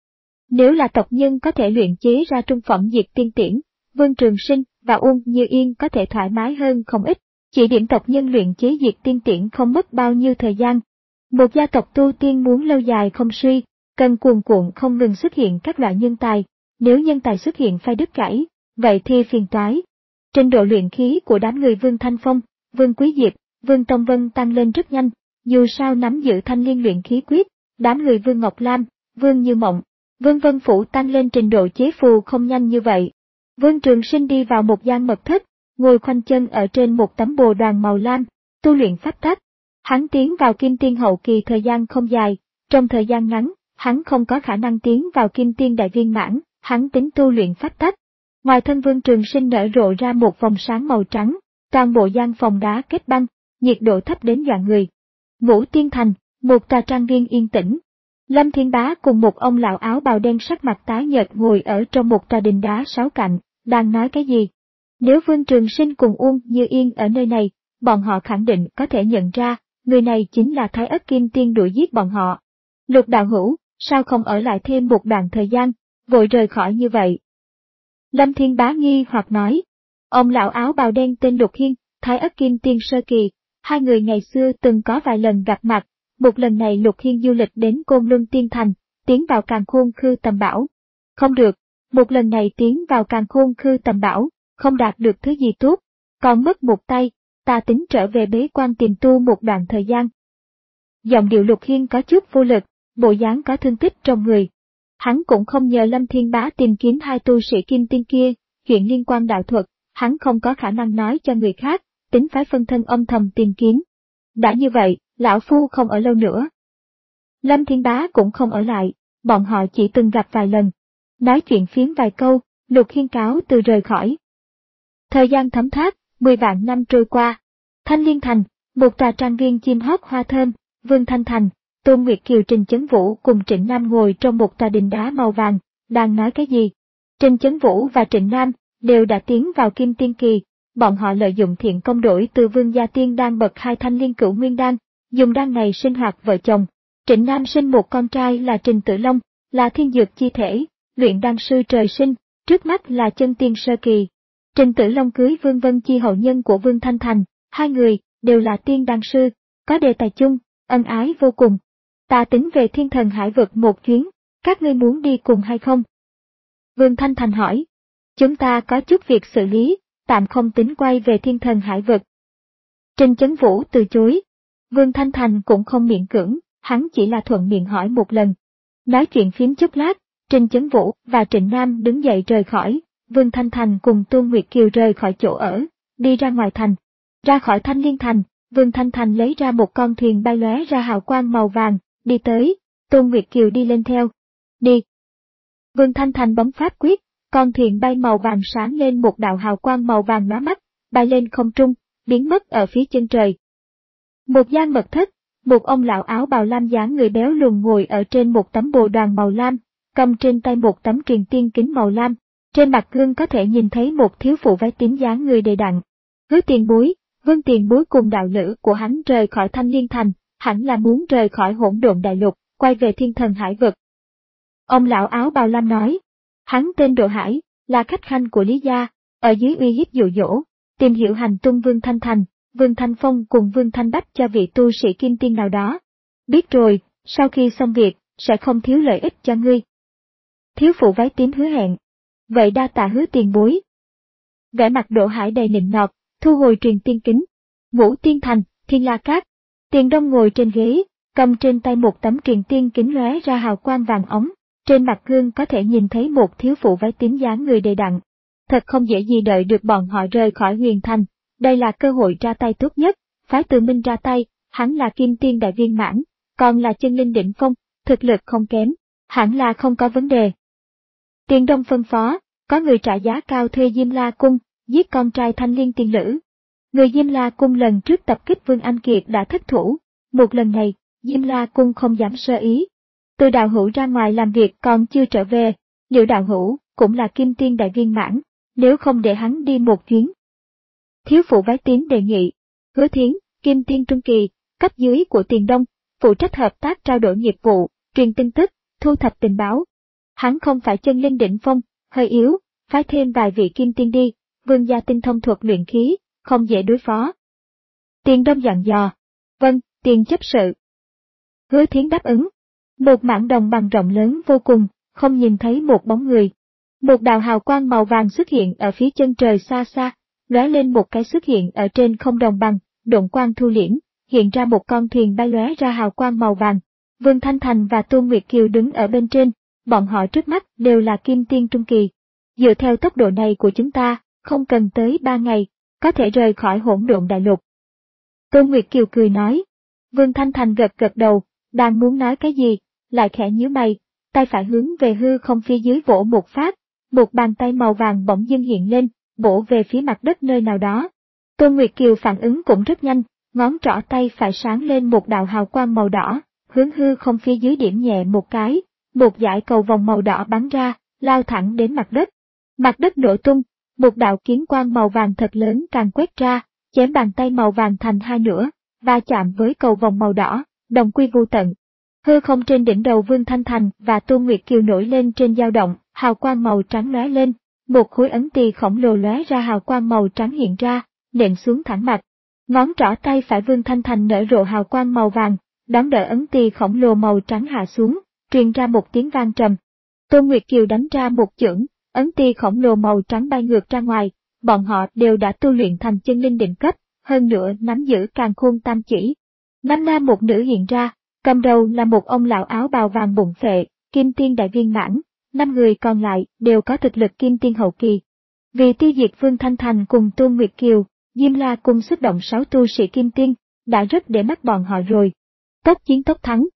Nếu là tộc nhân có thể luyện chế ra trung phẩm diệt tiên tiễn, Vương Trường Sinh và Ôn Như Yên có thể thoải mái hơn không ít, chỉ điểm tộc nhân luyện chế diệt tiên tiễn không mất bao nhiêu thời gian. Một gia tộc tu tiên muốn lâu dài không suy, cần cuồn cuộn không ngừng xuất hiện các loại nhân tài, nếu nhân tài xuất hiện phai đứt gãy, vậy thì phiền toái. Trình độ luyện khí của đám người Vương Thanh Phong, Vương Quý Diệp, Vương Tông Vân tăng lên rất nhanh, dù sao nắm giữ thanh liên luyện khí quyết, đám người Vương Ngọc Lam, Vương Như Mộng, Vương Vân Phủ tăng lên trình độ chế phù không nhanh như vậy. Vương Trường Sinh đi vào một gian mật thất, ngồi khoanh chân ở trên một tấm bồ đoàn màu lam, tu luyện pháp tắc. Hắn tiến vào kim tiên hậu kỳ thời gian không dài, trong thời gian ngắn, hắn không có khả năng tiến vào kim tiên đại viên mãn, hắn tính tu luyện pháp tắc. Ngoài thân Vương Trường Sinh nở rộ ra một vòng sáng màu trắng, toàn bộ gian phòng đá kết băng, nhiệt độ thấp đến dọa người. Ngũ Tiên Thành, một tòa trang viên yên tĩnh. Lâm Thiên Bá cùng một ông lão áo bào đen sắc mặt tái nhợt ngồi ở trong một tòa đình đá sáu cạnh, đang nói cái gì? Nếu Vương Trường Sinh cùng Uông Như Yên ở nơi này, bọn họ khẳng định có thể nhận ra, người này chính là Thái Ất Kim Tiên đuổi giết bọn họ. Lục đạo hữu, sao không ở lại thêm một đoạn thời gian, vội rời khỏi như vậy? Lâm Thiên Bá nghi hoặc nói. Ông lão áo bào đen tên Lục Hiên, Thái Ất Kim Tiên sơ kỳ, hai người ngày xưa từng có vài lần gặp mặt, một lần này Lục Hiên du lịch đến Côn Luân Tiên Thành, tiến vào Càn Khôn Khư Tầm Bảo. Không được, một lần này tiến vào Càn Khôn Khư Tầm Bảo, không đạt được thứ gì tốt, còn mất một tay, ta tính trở về bế quan tìm tu một đoạn thời gian. Giọng điệu Lục Hiên có chút vô lực, bộ dáng có thương tích trong người. Hắn cũng không nhờ Lâm Thiên Bá tìm kiếm hai tu sĩ kim tiên kia, chuyện liên quan đạo thuật, hắn không có khả năng nói cho người khác, tính phải phân thân âm thầm tìm kiếm. Đã như vậy, lão phu không ở lâu nữa. Lâm Thiên Bá cũng không ở lại, bọn họ chỉ từng gặp vài lần. Nói chuyện phiếm vài câu, Lục Hiên cáo từ rời khỏi. Thời gian thấm thoát, mười vạn năm trôi qua. Thanh Liên Thành, một tòa trang viên chim hót hoa thơm, Vương Thanh Thành, Tôn Nguyệt Kiều Trình Chấn Vũ cùng Trịnh Nam ngồi trong một tòa đình đá màu vàng, đang nói cái gì? Trình Chấn Vũ và Trịnh Nam đều đã tiến vào kim tiên kỳ, bọn họ lợi dụng thiện công đổi từ Vương Gia Tiên đan bậc hai thanh liên cửu nguyên đan, dùng đan này sinh hoạt vợ chồng. Trịnh Nam sinh một con trai là Trình Tử Long, là thiên dược chi thể, luyện đan sư trời sinh, trước mắt là chân tiên sơ kỳ. Trình Tử Long cưới Vương Vân Chi hậu nhân của Vương Thanh Thành, hai người đều là tiên đan sư, có đề tài chung, ân ái vô cùng. Ta tính về Thiên Thần Hải Vực một chuyến, các ngươi muốn đi cùng hay không? Vương Thanh Thành hỏi. Chúng ta có chút việc xử lý, tạm không tính quay về Thiên Thần Hải Vực. Trình Chấn Vũ từ chối. Vương Thanh Thành cũng không miễn cưỡng, hắn chỉ là thuận miệng hỏi một lần. Nói chuyện phím chút lát, Trình Chấn Vũ và Trịnh Nam đứng dậy rời khỏi, Vương Thanh Thành cùng Tôn Nguyệt Kiều rời khỏi chỗ ở, đi ra ngoài thành. Ra khỏi Thanh Liên Thành, Vương Thanh Thành lấy ra một con thuyền bay lóe ra hào quang màu vàng, đi tới, Tôn Nguyệt Kiều đi lên theo. Đi. Vương Thanh Thành bấm pháp quyết, con thuyền bay màu vàng sáng lên một đạo hào quang màu vàng lóa mắt, bay lên không trung, biến mất ở phía chân trời. Một gian mật thất, một ông lão áo bào lam dáng người béo lùn ngồi ở trên một tấm bồ đoàn màu lam, cầm trên tay một tấm truyền tiên kính màu lam. Trên mặt gương có thể nhìn thấy một thiếu phụ váy tím dáng người đầy đặn. Hứa tiền bối, Vương tiền bối cùng đạo lữ của hắn rời khỏi Thanh Liên Thành, hẳn là muốn rời khỏi hỗn độn đại lục, quay về thiên thần hải vực. Ông lão áo bào lam nói, hắn tên Độ Hải, là khách khanh của Lý gia, ở dưới uy hiếp dụ dỗ, tìm hiểu hành tung Vương Thanh Thành, Vương Thanh Phong cùng Vương Thanh Bách cho vị tu sĩ kim tiên nào đó. Biết rồi, sau khi xong việc, sẽ không thiếu lợi ích cho ngươi. Thiếu phụ váy tím hứa hẹn. Vậy đa tạ Hứa tiền bối. Vẻ mặt Độ Hải đầy nịnh nọt, thu hồi truyền tiên kính. Ngũ Tiên Thành, Thiên La Cát. Tiền Đông ngồi trên ghế, cầm trên tay một tấm truyền tiên kính lóe ra hào quang vàng ống. Trên mặt gương có thể nhìn thấy một thiếu phụ váy tím dáng người đầy đặn. Thật không dễ gì đợi được bọn họ rời khỏi Huyền Thành, đây là cơ hội ra tay tốt nhất. Phái Từ Minh ra tay, hắn là kim tiên đại viên mãn, còn là chân linh đỉnh phong, thực lực không kém, hẳn là không có vấn đề. Tiền Đông phân phó, có người trả giá cao thuê Diêm La Cung, giết con trai Thanh Liên tiên lữ. Người Diêm La Cung lần trước tập kích Vương Anh Kiệt đã thất thủ, một lần này, Diêm La Cung không dám sơ ý. Từ đạo hữu ra ngoài làm việc còn chưa trở về, liệu đạo hữu cũng là kim tiên đại viên mãn, nếu không để hắn đi một chuyến. Thiếu phụ váy tím đề nghị, Hứa Thiến, kim tiên trung kỳ, cấp dưới của Tiền Đông, phụ trách hợp tác trao đổi nghiệp vụ, truyền tin tức, thu thập tình báo. Hắn không phải chân linh đỉnh phong, hơi yếu, phái thêm vài vị kim tiên đi, Vương gia tinh thông thuật luyện khí, không dễ đối phó. Tiền Đông dặn dò, vâng, tiền chấp sự. Hứa Thiến đáp ứng. Một mảng đồng bằng rộng lớn vô cùng, không nhìn thấy một bóng người. Một đạo hào quang màu vàng xuất hiện ở phía chân trời xa xa, lóe lên một cái xuất hiện ở trên không đồng bằng, độn quang thu liễm, hiện ra một con thuyền bay lóe ra hào quang màu vàng. Vương Thanh Thành và Tôn Nguyệt Kiều đứng ở bên trên, bọn họ trước mắt đều là kim tiên trung kỳ. Dựa theo tốc độ này của chúng ta, không cần tới ba ngày, có thể rời khỏi hỗn độn đại lục. Tôn Nguyệt Kiều cười nói. Vương Thanh Thành gật gật đầu, đang muốn nói cái gì, lại khẽ nhíu mày, tay phải hướng về hư không phía dưới vỗ một phát, một bàn tay màu vàng bỗng dưng hiện lên, bổ về phía mặt đất nơi nào đó. Tôn Nguyệt Kiều phản ứng cũng rất nhanh, ngón trỏ tay phải sáng lên một đạo hào quang màu đỏ, hướng hư không phía dưới điểm nhẹ một cái, một dải cầu vòng màu đỏ bắn ra, lao thẳng đến mặt đất. Mặt đất nổ tung, một đạo kiếm quang màu vàng thật lớn càng quét ra, chém bàn tay màu vàng thành hai nửa, va chạm với cầu vòng màu đỏ, đồng quy vô tận. Hư không trên đỉnh đầu Vương Thanh Thành và Tôn Nguyệt Kiều nổi lên trên dao động, hào quang màu trắng lóe lên, một khối ấn tỳ khổng lồ lóe ra hào quang màu trắng hiện ra, nện xuống thẳng mặt. Ngón trỏ tay phải Vương Thanh Thành nở rộ hào quang màu vàng, đón đỡ ấn tỳ khổng lồ màu trắng hạ xuống, truyền ra một tiếng vang trầm. Tôn Nguyệt Kiều đánh ra một chưởng, ấn tỳ khổng lồ màu trắng bay ngược ra ngoài, bọn họ đều đã tu luyện thành chân linh đỉnh cấp, hơn nữa nắm giữ càn khôn tam chỉ. Năm nam một nữ hiện ra, cầm đầu là một ông lão áo bào vàng bụng phệ, kim tiên đại viên mãn, năm người còn lại đều có thực lực kim tiên hậu kỳ. Vì tiêu diệt Vương Thanh Thành cùng Tôn Nguyệt Kiều, Diêm La Cung xuất động sáu tu sĩ kim tiên, đã rất để mắt bọn họ rồi. Tốc chiến tốc thắng.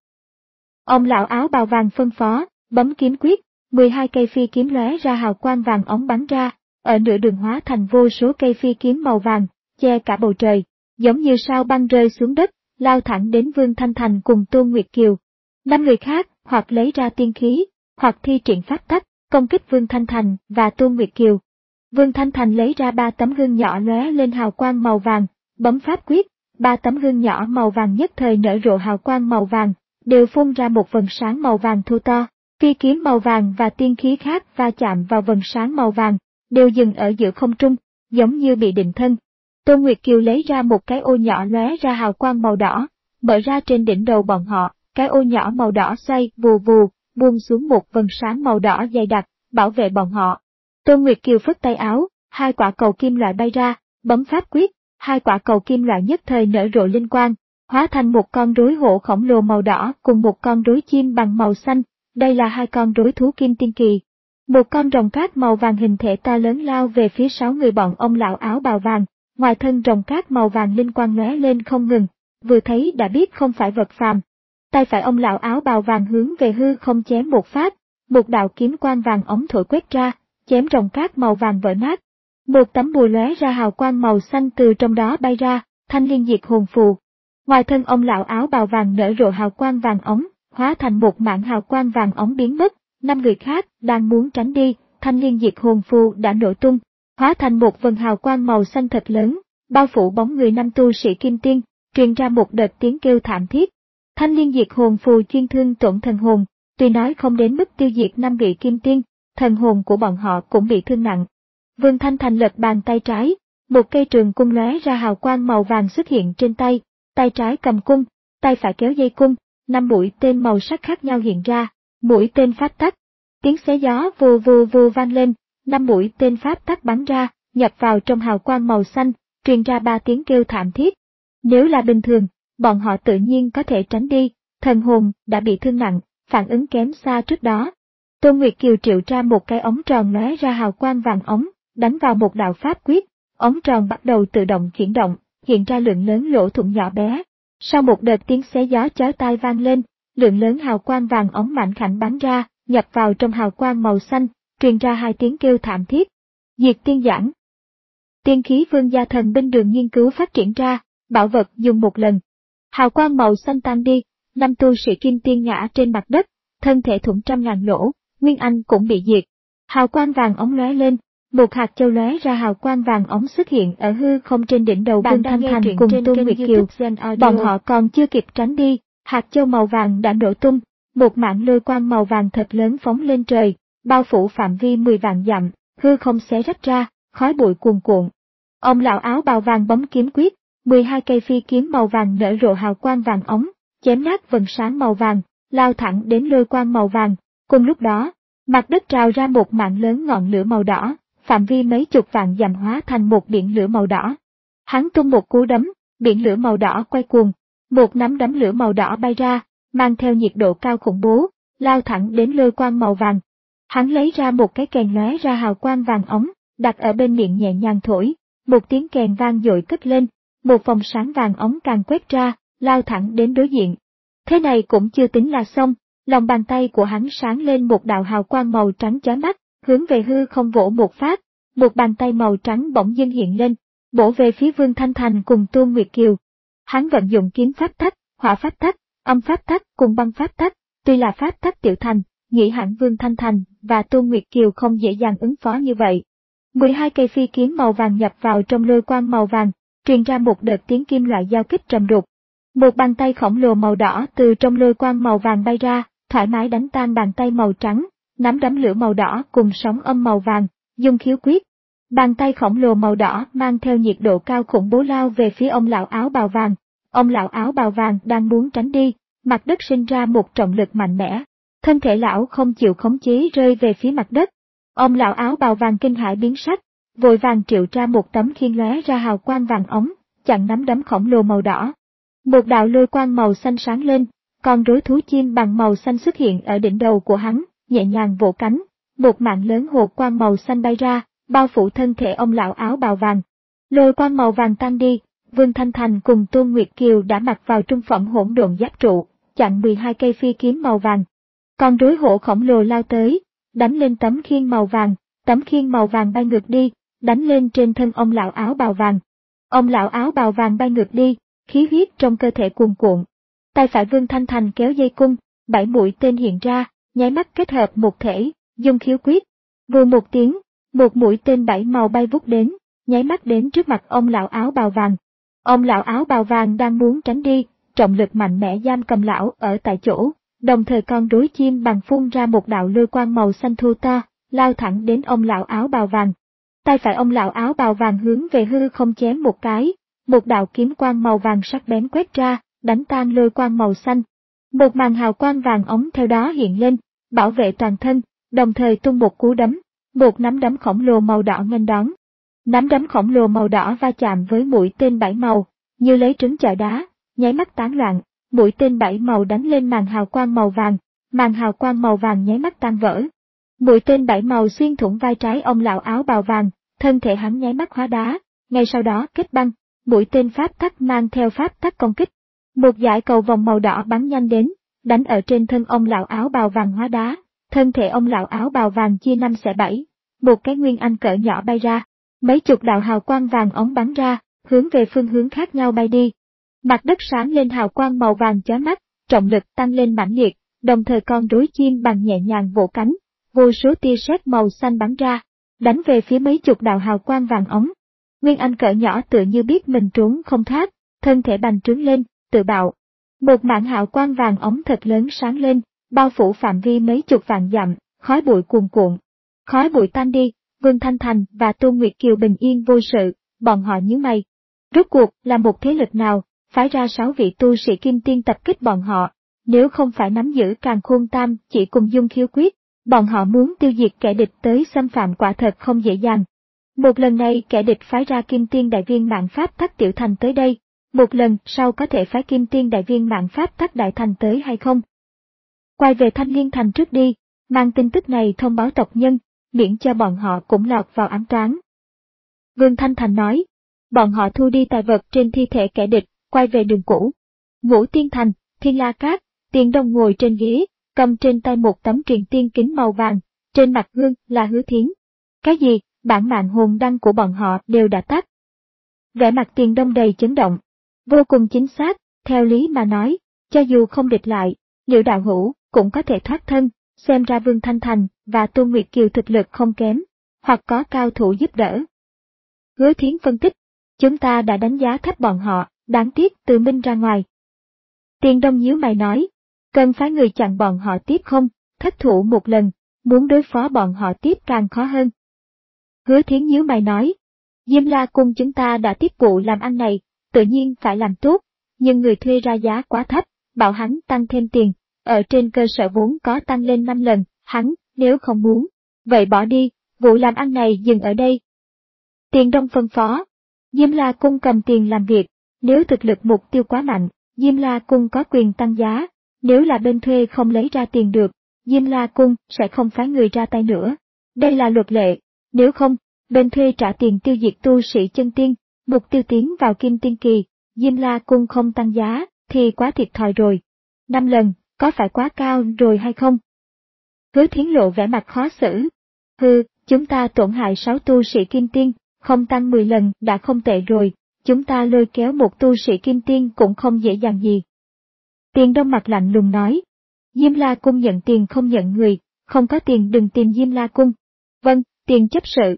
Ông lão áo bào vàng phân phó, bấm kiếm quyết, mười hai cây phi kiếm lóe ra hào quang vàng óng bắn ra, ở nửa đường hóa thành vô số cây phi kiếm màu vàng, che cả bầu trời, giống như sao băng rơi xuống đất, lao thẳng đến Vương Thanh Thành cùng Tôn Nguyệt Kiều. Năm người khác, hoặc lấy ra tiên khí, hoặc thi triển pháp tắc, công kích Vương Thanh Thành và Tôn Nguyệt Kiều. Vương Thanh Thành lấy ra ba tấm gương nhỏ lóe lên hào quang màu vàng, bấm pháp quyết, ba tấm gương nhỏ màu vàng nhất thời nở rộ hào quang màu vàng, đều phun ra một vầng sáng màu vàng thô to. Phi kiếm màu vàng và tiên khí khác va chạm vào vầng sáng màu vàng, đều dừng ở giữa không trung, giống như bị định thân. Tôn Nguyệt Kiều lấy ra một cái ô nhỏ lóe ra hào quang màu đỏ, mở ra trên đỉnh đầu bọn họ, cái ô nhỏ màu đỏ xoay vù vù, buông xuống một vầng sáng màu đỏ dày đặc, bảo vệ bọn họ. Tôn Nguyệt Kiều phất tay áo, hai quả cầu kim loại bay ra, bấm pháp quyết, hai quả cầu kim loại nhất thời nở rộ linh quang, hóa thành một con rối hổ khổng lồ màu đỏ cùng một con rối chim bằng màu xanh, đây là hai con rối thú kim tiên kỳ. Một con rồng cát màu vàng hình thể to lớn lao về phía sáu người bọn ông lão áo bào vàng, ngoài thân rồng cát màu vàng linh quang lóe lên không ngừng, vừa thấy đã biết không phải vật phàm. Tay phải ông lão áo bào vàng hướng về hư không chém một phát, một đạo kiếm quang vàng ống thổi quét ra, chém rồng cát màu vàng vỡ nát. Một tấm bùa lóe ra hào quang màu xanh từ trong đó bay ra, thanh liên diệt hồn phù. Ngoài thân ông lão áo bào vàng nở rộ hào quang vàng ống, hóa thành một mảng hào quang vàng ống biến mất, năm người khác đang muốn tránh đi, thanh liên diệt hồn phù đã nổ tung, hóa thành một vần hào quang màu xanh thật lớn, bao phủ bóng người năm tu sĩ kim tiên, truyền ra một đợt tiếng kêu thảm thiết. Thanh liên diệt hồn phù chuyên thương tổn thần hồn, tuy nói không đến mức tiêu diệt năm vị kim tiên, thần hồn của bọn họ cũng bị thương nặng. Vương Thanh Thành lật bàn tay trái, một cây trường cung lóe ra hào quang màu vàng xuất hiện trên tay, tay trái cầm cung, tay phải kéo dây cung, năm mũi tên màu sắc khác nhau hiện ra, mũi tên pháp tắc. Tiếng xé gió vù vù vù vang lên, năm mũi tên pháp tắc bắn ra, nhập vào trong hào quang màu xanh, truyền ra ba tiếng kêu thảm thiết. Nếu là bình thường, bọn họ tự nhiên có thể tránh đi, thần hồn đã bị thương nặng, phản ứng kém xa trước đó. Tôn Nguyệt Kiều triệu ra một cái ống tròn lóe ra hào quang vàng ống, đánh vào một đạo pháp quyết, ống tròn bắt đầu tự động chuyển động, hiện ra lượng lớn lỗ thủng nhỏ bé. Sau một đợt tiếng xé gió chói tai vang lên, lượng lớn hào quang vàng ống mảnh khảnh bắn ra, nhập vào trong hào quang màu xanh, truyền ra hai tiếng kêu thảm thiết. Diệt tiên giảng. Tiên khí vương gia thần binh đường nghiên cứu phát triển ra, bảo vật dùng một lần. Hào quang màu xanh tan đi, năm tu sĩ kim tiên ngã trên mặt đất, thân thể thủng trăm ngàn lỗ, Nguyên Anh cũng bị diệt. Hào quang vàng ống lóe lên, một hạt châu lóe ra hào quang vàng ống xuất hiện ở hư không trên đỉnh đầu Vương Thanh Thành cùng Tôn Nguyệt Kiều. Bọn họ còn chưa kịp tránh đi, hạt châu màu vàng đã nổ tung, một mảng lôi quang màu vàng thật lớn phóng lên trời, bao phủ phạm vi mười vạn dặm, hư không xé rách ra, khói bụi cuồn cuộn. Ông lão áo bào vàng bấm kiếm quyết, mười hai cây phi kiếm màu vàng nở rộ hào quang vàng ống, chém nát vầng sáng màu vàng, lao thẳng đến lôi quang màu vàng. Cùng lúc đó, mặt đất trào ra một mảng lớn ngọn lửa màu đỏ, phạm vi mấy chục vạn dặm hóa thành một biển lửa màu đỏ. Hắn tung một cú đấm, biển lửa màu đỏ quay cuồng, một nắm đấm lửa màu đỏ bay ra, mang theo nhiệt độ cao khủng bố, lao thẳng đến lôi quang màu vàng. Hắn lấy ra một cái kèn lóe ra hào quang vàng ống, đặt ở bên miệng nhẹ nhàng thổi, một tiếng kèn vang dội cất lên, một vòng sáng vàng ống càng quét ra, lao thẳng đến đối diện. Thế này cũng chưa tính là xong, lòng bàn tay của hắn sáng lên một đạo hào quang màu trắng chói mắt, hướng về hư không vỗ một phát, một bàn tay màu trắng bỗng dưng hiện lên, bổ về phía Vương Thanh Thành cùng Tôn Nguyệt Kiều. Hắn vận dụng kiếm pháp tắc, hỏa pháp tắc, âm pháp tắc cùng băng pháp tắc, tuy là pháp tắc tiểu thành, nghĩ hẳn Vương Thanh Thành và Tôn Nguyệt Kiều không dễ dàng ứng phó như vậy. mười hai cây phi kiếm màu vàng nhập vào trong lôi quang màu vàng, truyền ra một đợt tiếng kim loại giao kích trầm đục. Một bàn tay khổng lồ màu đỏ từ trong lôi quang màu vàng bay ra, thoải mái đánh tan bàn tay màu trắng, nắm đấm lửa màu đỏ cùng sóng âm màu vàng, dung khiếu quyết. Bàn tay khổng lồ màu đỏ mang theo nhiệt độ cao khủng bố lao về phía ông lão áo bào vàng. Ông lão áo bào vàng đang muốn tránh đi, mặt đất sinh ra một trọng lực mạnh mẽ. Thân thể lão không chịu khống chế rơi về phía mặt đất. Ông lão áo bào vàng kinh hãi biến sắc, vội vàng triệu ra một tấm khiên lóe ra hào quang vàng ống, chặn nắm đấm khổng lồ màu đỏ. Một đạo lôi quang màu xanh sáng lên, con rối thú chim bằng màu xanh xuất hiện ở đỉnh đầu của hắn, nhẹ nhàng vỗ cánh, một mạng lớn hồ quang màu xanh bay ra, bao phủ thân thể ông lão áo bào vàng. Lôi quang màu vàng tan đi, Vương Thanh Thành cùng Tôn Nguyệt Kiều đã mặc vào trung phẩm hỗn độn giáp trụ, chặn mười hai cây phi kiếm màu vàng. Con rối hổ khổng lồ lao tới, đánh lên tấm khiên màu vàng, tấm khiên màu vàng bay ngược đi, đánh lên trên thân ông lão áo bào vàng. Ông lão áo bào vàng bay ngược đi, khí huyết trong cơ thể cuồn cuộn. Tay phải Vương Thanh Thành kéo dây cung, bảy mũi tên hiện ra, nháy mắt kết hợp một thể, dung khiếu quyết. Vù một tiếng, một mũi tên bảy màu bay vút đến, nháy mắt đến trước mặt ông lão áo bào vàng. Ông lão áo bào vàng đang muốn tránh đi, trọng lực mạnh mẽ giam cầm lão ở tại chỗ, đồng thời con rối chim bằng phun ra một đạo lôi quang màu xanh thô to, lao thẳng đến ông lão áo bào vàng. Tay phải ông lão áo bào vàng hướng về hư không chém một cái, một đạo kiếm quang màu vàng sắc bén quét ra, đánh tan lôi quang màu xanh. Một màn hào quang vàng ống theo đó hiện lên, bảo vệ toàn thân, đồng thời tung một cú đấm, một nắm đấm khổng lồ màu đỏ nghênh đón. Nắm đấm khổng lồ màu đỏ va chạm với mũi tên bảy màu, như lấy trứng chọi đá, nháy mắt tán loạn, mũi tên bảy màu đánh lên màn hào quang màu vàng, màn hào quang màu vàng nháy mắt tan vỡ. Mũi tên bảy màu xuyên thủng vai trái ông lão áo bào vàng, thân thể hắn nháy mắt hóa đá, ngay sau đó kết băng, mũi tên pháp tắc mang theo pháp tắc công kích. Một dải cầu vòng màu đỏ bắn nhanh đến, đánh ở trên thân ông lão áo bào vàng hóa đá, thân thể ông lão áo bào vàng chia năm xẻ bảy, một cái nguyên anh cỡ nhỏ bay ra, mấy chục đạo hào quang vàng ống bắn ra, hướng về phương hướng khác nhau bay đi. Mặt đất sáng lên hào quang màu vàng chói mắt, trọng lực tăng lên mãnh liệt, đồng thời con rối chim bằng nhẹ nhàng vỗ cánh, vô số tia sét màu xanh bắn ra, đánh về phía mấy chục đạo hào quang vàng óng. Nguyên Anh cỡ nhỏ tựa như biết mình trốn không thoát, thân thể bành trướng lên, tự bạo. Một mảng hào quang vàng óng thật lớn sáng lên, bao phủ phạm vi mấy chục vạn dặm, khói bụi cuồn cuộn. Khói bụi tan đi, Vương Thanh Thành và Tô Nguyệt Kiều bình yên vô sự, bọn họ nhíu mày. Rốt cuộc là một thế lực nào, phái ra sáu vị tu sĩ kim tiên tập kích bọn họ, nếu không phải nắm giữ càn khôn tam chỉ cùng dung khiếu quyết, bọn họ muốn tiêu diệt kẻ địch tới xâm phạm quả thật không dễ dàng. Một lần này kẻ địch phái ra kim tiên đại viên mãn pháp tắc tiểu thành tới đây, một lần sau có thể phái kim tiên đại viên mãn pháp tắc đại thành tới hay không? Quay về Thanh Liên Thành trước đi, mang tin tức này thông báo tộc nhân, miễn cho bọn họ cũng lọt vào ám toán. Vương Thanh Thành nói, bọn họ thu đi tài vật trên thi thể kẻ địch, quay về đường cũ. Ngũ Tiên Thành, Thiên La Cát, Tiền Đông ngồi trên ghế, cầm trên tay một tấm truyền tiên kính màu vàng, trên mặt gương là Hứa Thiến. Cái gì, bản mạng hồn đăng của bọn họ đều đã tắt. Vẻ mặt Tiền Đông đầy chấn động. Vô cùng chính xác, theo lý mà nói, cho dù không địch lại, Liễu đạo hữu cũng có thể thoát thân, xem ra Vương Thanh Thành và Tô Nguyệt Kiều thực lực không kém, hoặc có cao thủ giúp đỡ. Hứa Thiến phân tích, chúng ta đã đánh giá thấp bọn họ, đáng tiếc Từ Minh ra ngoài. Tiền Đông nhíu mày nói, cần phái người chặn bọn họ tiếp không, thất thủ một lần, muốn đối phó bọn họ tiếp càng khó hơn. Hứa Thiến nhíu mày nói, Diêm La Cung chúng ta đã tiếp vụ làm ăn này, tự nhiên phải làm tốt, nhưng người thuê ra giá quá thấp, bảo hắn tăng thêm tiền, ở trên cơ sở vốn có tăng lên năm lần, hắn, nếu không muốn, vậy bỏ đi, vụ làm ăn này dừng ở đây. Tiền Đông phân phó, Diêm La Cung cầm tiền làm việc, nếu thực lực mục tiêu quá mạnh, Diêm La Cung có quyền tăng giá, nếu là bên thuê không lấy ra tiền được, Diêm La Cung sẽ không phái người ra tay nữa. Đây là luật lệ, nếu không, bên thuê trả tiền tiêu diệt tu sĩ chân tiên, mục tiêu tiến vào kim tiên kỳ, Diêm La Cung không tăng giá, thì quá thiệt thòi rồi. Năm lần, có phải quá cao rồi hay không? Hứa Thiến lộ vẻ mặt khó xử. Hừ, chúng ta tổn hại sáu tu sĩ kim tiên, không tăng mười lần đã không tệ rồi, chúng ta lôi kéo một tu sĩ kim tiên cũng không dễ dàng gì. Tiền Đông mặt lạnh lùng nói, Diêm La Cung nhận tiền không nhận người, không có tiền đừng tìm Diêm La Cung. Vâng, tiền chấp sự.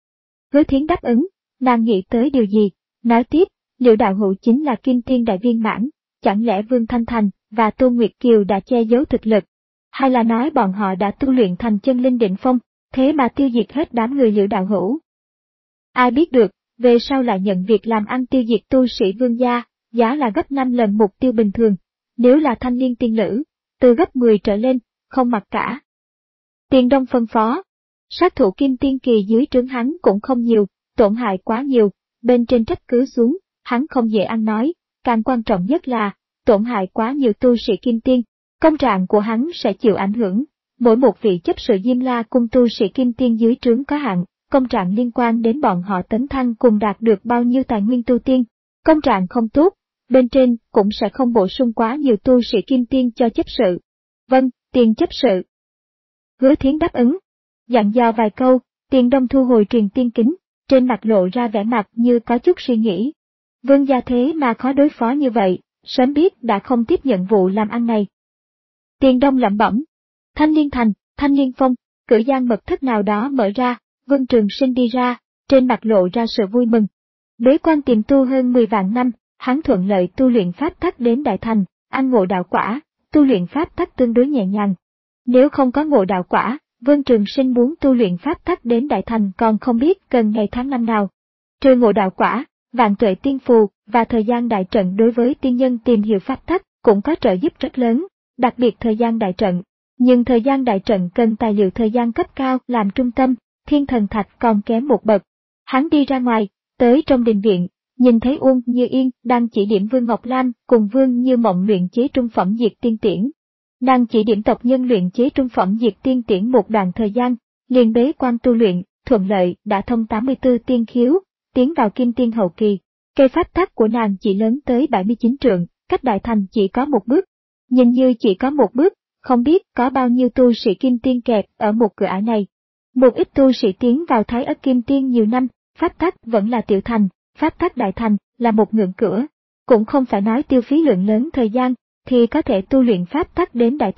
Hứa Thiến đáp ứng, nàng nghĩ tới điều gì, nói tiếp, Liễu đạo hữu chính là kim tiên đại viên mãn, chẳng lẽ Vương Thanh Thành và Tô Nguyệt Kiều đã che giấu thực lực, hay là nói bọn họ đã tu luyện thành chân linh đỉnh phong, thế mà tiêu diệt hết đám người Liễu đạo hữu? Ai biết được, về sau lại nhận việc làm ăn tiêu diệt tu sĩ Vương gia, giá là gấp năm lần mục tiêu bình thường, nếu là thanh niên tiên nữ, từ gấp mười trở lên, không mặc cả. Tiền Đông phân phó, sát thủ kim tiên kỳ dưới trướng hắn cũng không nhiều, tổn hại quá nhiều, bên trên trách cứ xuống, hắn không dễ ăn nói, càng quan trọng nhất là, tổn hại quá nhiều tu sĩ kim tiên, công trạng của hắn sẽ chịu ảnh hưởng, mỗi một vị chấp sự Diêm La Cung tu sĩ kim tiên dưới trướng có hạn, công trạng liên quan đến bọn họ tấn thăng cùng đạt được bao nhiêu tài nguyên tu tiên, công trạng không tốt, bên trên cũng sẽ không bổ sung quá nhiều tu sĩ kim tiên cho chấp sự. Vâng, tiền chấp sự. Hứa Thiến đáp ứng. Dặn dò vài câu, Tiền Đông thu hồi truyền tiên kính, trên mặt lộ ra vẻ mặt như có chút suy nghĩ. Vương gia thế mà khó đối phó như vậy, sớm biết đã không tiếp nhận vụ làm ăn này. Tiền Đông lẩm bẩm. Thanh Liên Thành, Thanh Liên Phong, cửa gian mật thất nào đó mở ra, Vương Trường Sinh đi ra, trên mặt lộ ra sự vui mừng. Bế quan tiềm tu hơn mười vạn năm, hắn thuận lợi tu luyện pháp tắc đến đại thành, ăn ngộ đạo quả, tu luyện pháp tắc tương đối nhẹ nhàng. Nếu không có ngộ đạo quả, Vương Trường Sinh muốn tu luyện pháp tắc đến đại thành còn không biết cần ngày tháng năm nào. Trừ ngộ đạo quả, vạn tuệ tiên phù và thời gian đại trận đối với tiên nhân tìm hiểu pháp tắc cũng có trợ giúp rất lớn, đặc biệt thời gian đại trận. Nhưng thời gian đại trận cần tài liệu thời gian cấp cao làm trung tâm, thiên thần thạch còn kém một bậc. Hắn đi ra ngoài, tới trong đình viện, nhìn thấy Uông Như Yên đang chỉ điểm Vương Ngọc Lam cùng Vương Như Mộng luyện chế trung phẩm diệt tiên tiễn. Nàng chỉ điểm tộc nhân luyện chế trung phẩm diệt tiên tiễn một đoạn thời gian, liền bế quan tu luyện, thuận lợi đã thông tám mươi tư tiên khiếu, tiến vào kim tiên hậu kỳ. Cây pháp tắc của nàng chỉ lớn tới bảy mươi chín trượng, cách đại thành chỉ có một bước. Nhìn như chỉ có một bước, không biết có bao nhiêu tu sĩ kim tiên kẹt ở một cửa ải này. Một ít tu sĩ tiến vào Thái Ất Kim Tiên nhiều năm, pháp tắc vẫn là tiểu thành, pháp tắc đại thành là một ngưỡng cửa. Cũng không phải nói tiêu phí lượng lớn thời gian, thì có thể tu luyện pháp tắc đến đại thành,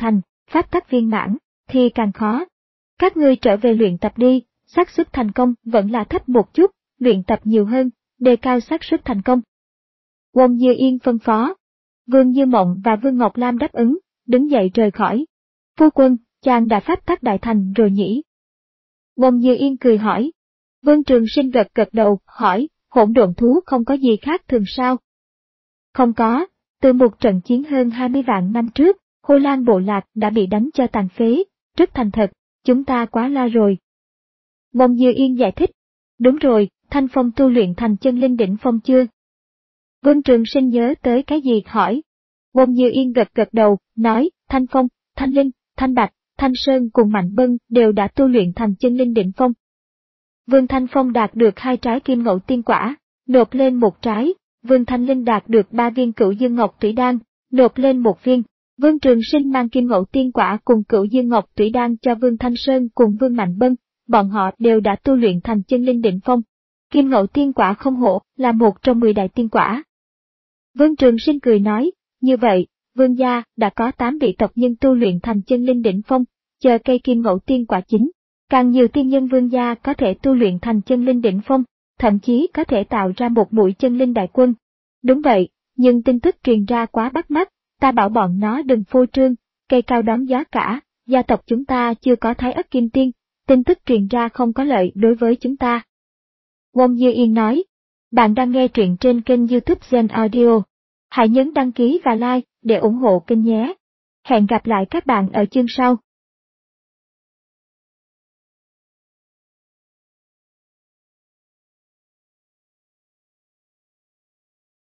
pháp tắc viên mãn, thì càng khó. Các ngươi trở về luyện tập đi, xác suất thành công vẫn là thấp một chút, luyện tập nhiều hơn, đề cao xác suất thành công. Wong Như Yên phân phó. Vương Như Mộng và Vương Ngọc Lam đáp ứng, đứng dậy rời khỏi. Phu quân, chàng đã pháp tắc đại thành rồi nhỉ? Wong Như Yên cười hỏi. Vương Trường Sinh gật gật đầu, hỏi, hỗn độn thú không có gì khác thường sao? Không có, từ một trận chiến hơn hai mươi vạn năm trước, Hồ Lan bộ lạc đã bị đánh cho tàn phế, rất thành thật, chúng ta quá lo rồi. Wong Như Yên giải thích. Đúng rồi, Thanh Phong tu luyện thành chân linh đỉnh phong chưa? Vương Trường Sinh nhớ tới cái gì hỏi. Wong Như Yên gật gật đầu, nói, Thanh Phong, Thanh Linh, Thanh Bạch, Thanh Sơn cùng Mạnh Bân đều đã tu luyện thành chân linh đỉnh phong. Vương Thanh Phong đạt được hai trái kim ngẫu tiên quả, nộp lên một trái, Vương Thanh Linh đạt được ba viên cửu dương ngọc thủy đan, nộp lên một viên. Vương Trường Sinh mang kim ngẫu tiên quả cùng cửu dương ngọc thủy đan cho Vương Thanh Sơn cùng Vương Mạnh Bân, bọn họ đều đã tu luyện thành chân linh đỉnh phong. Kim ngẫu tiên quả không hổ là một trong mười đại tiên quả. Vương Trường Sinh cười nói, như vậy, Vương gia đã có tám vị tộc nhân tu luyện thành chân linh đỉnh phong, chờ cây kim ngẫu tiên quả chính. Càng nhiều tiên nhân Vương gia có thể tu luyện thành chân linh đỉnh phong, thậm chí có thể tạo ra một mũi chân linh đại quân. Đúng vậy, nhưng tin tức truyền ra quá bắt mắt, ta bảo bọn nó đừng phô trương, cây cao đón gió cả, gia tộc chúng ta chưa có Thái Ất Kim Tiên, tin tức truyền ra không có lợi đối với chúng ta. Wong Như Yên nói, bạn đang nghe truyện trên kênh YouTube Gen Audio. Hãy nhấn đăng ký và like để ủng hộ kênh nhé. Hẹn gặp lại các bạn ở chương sau.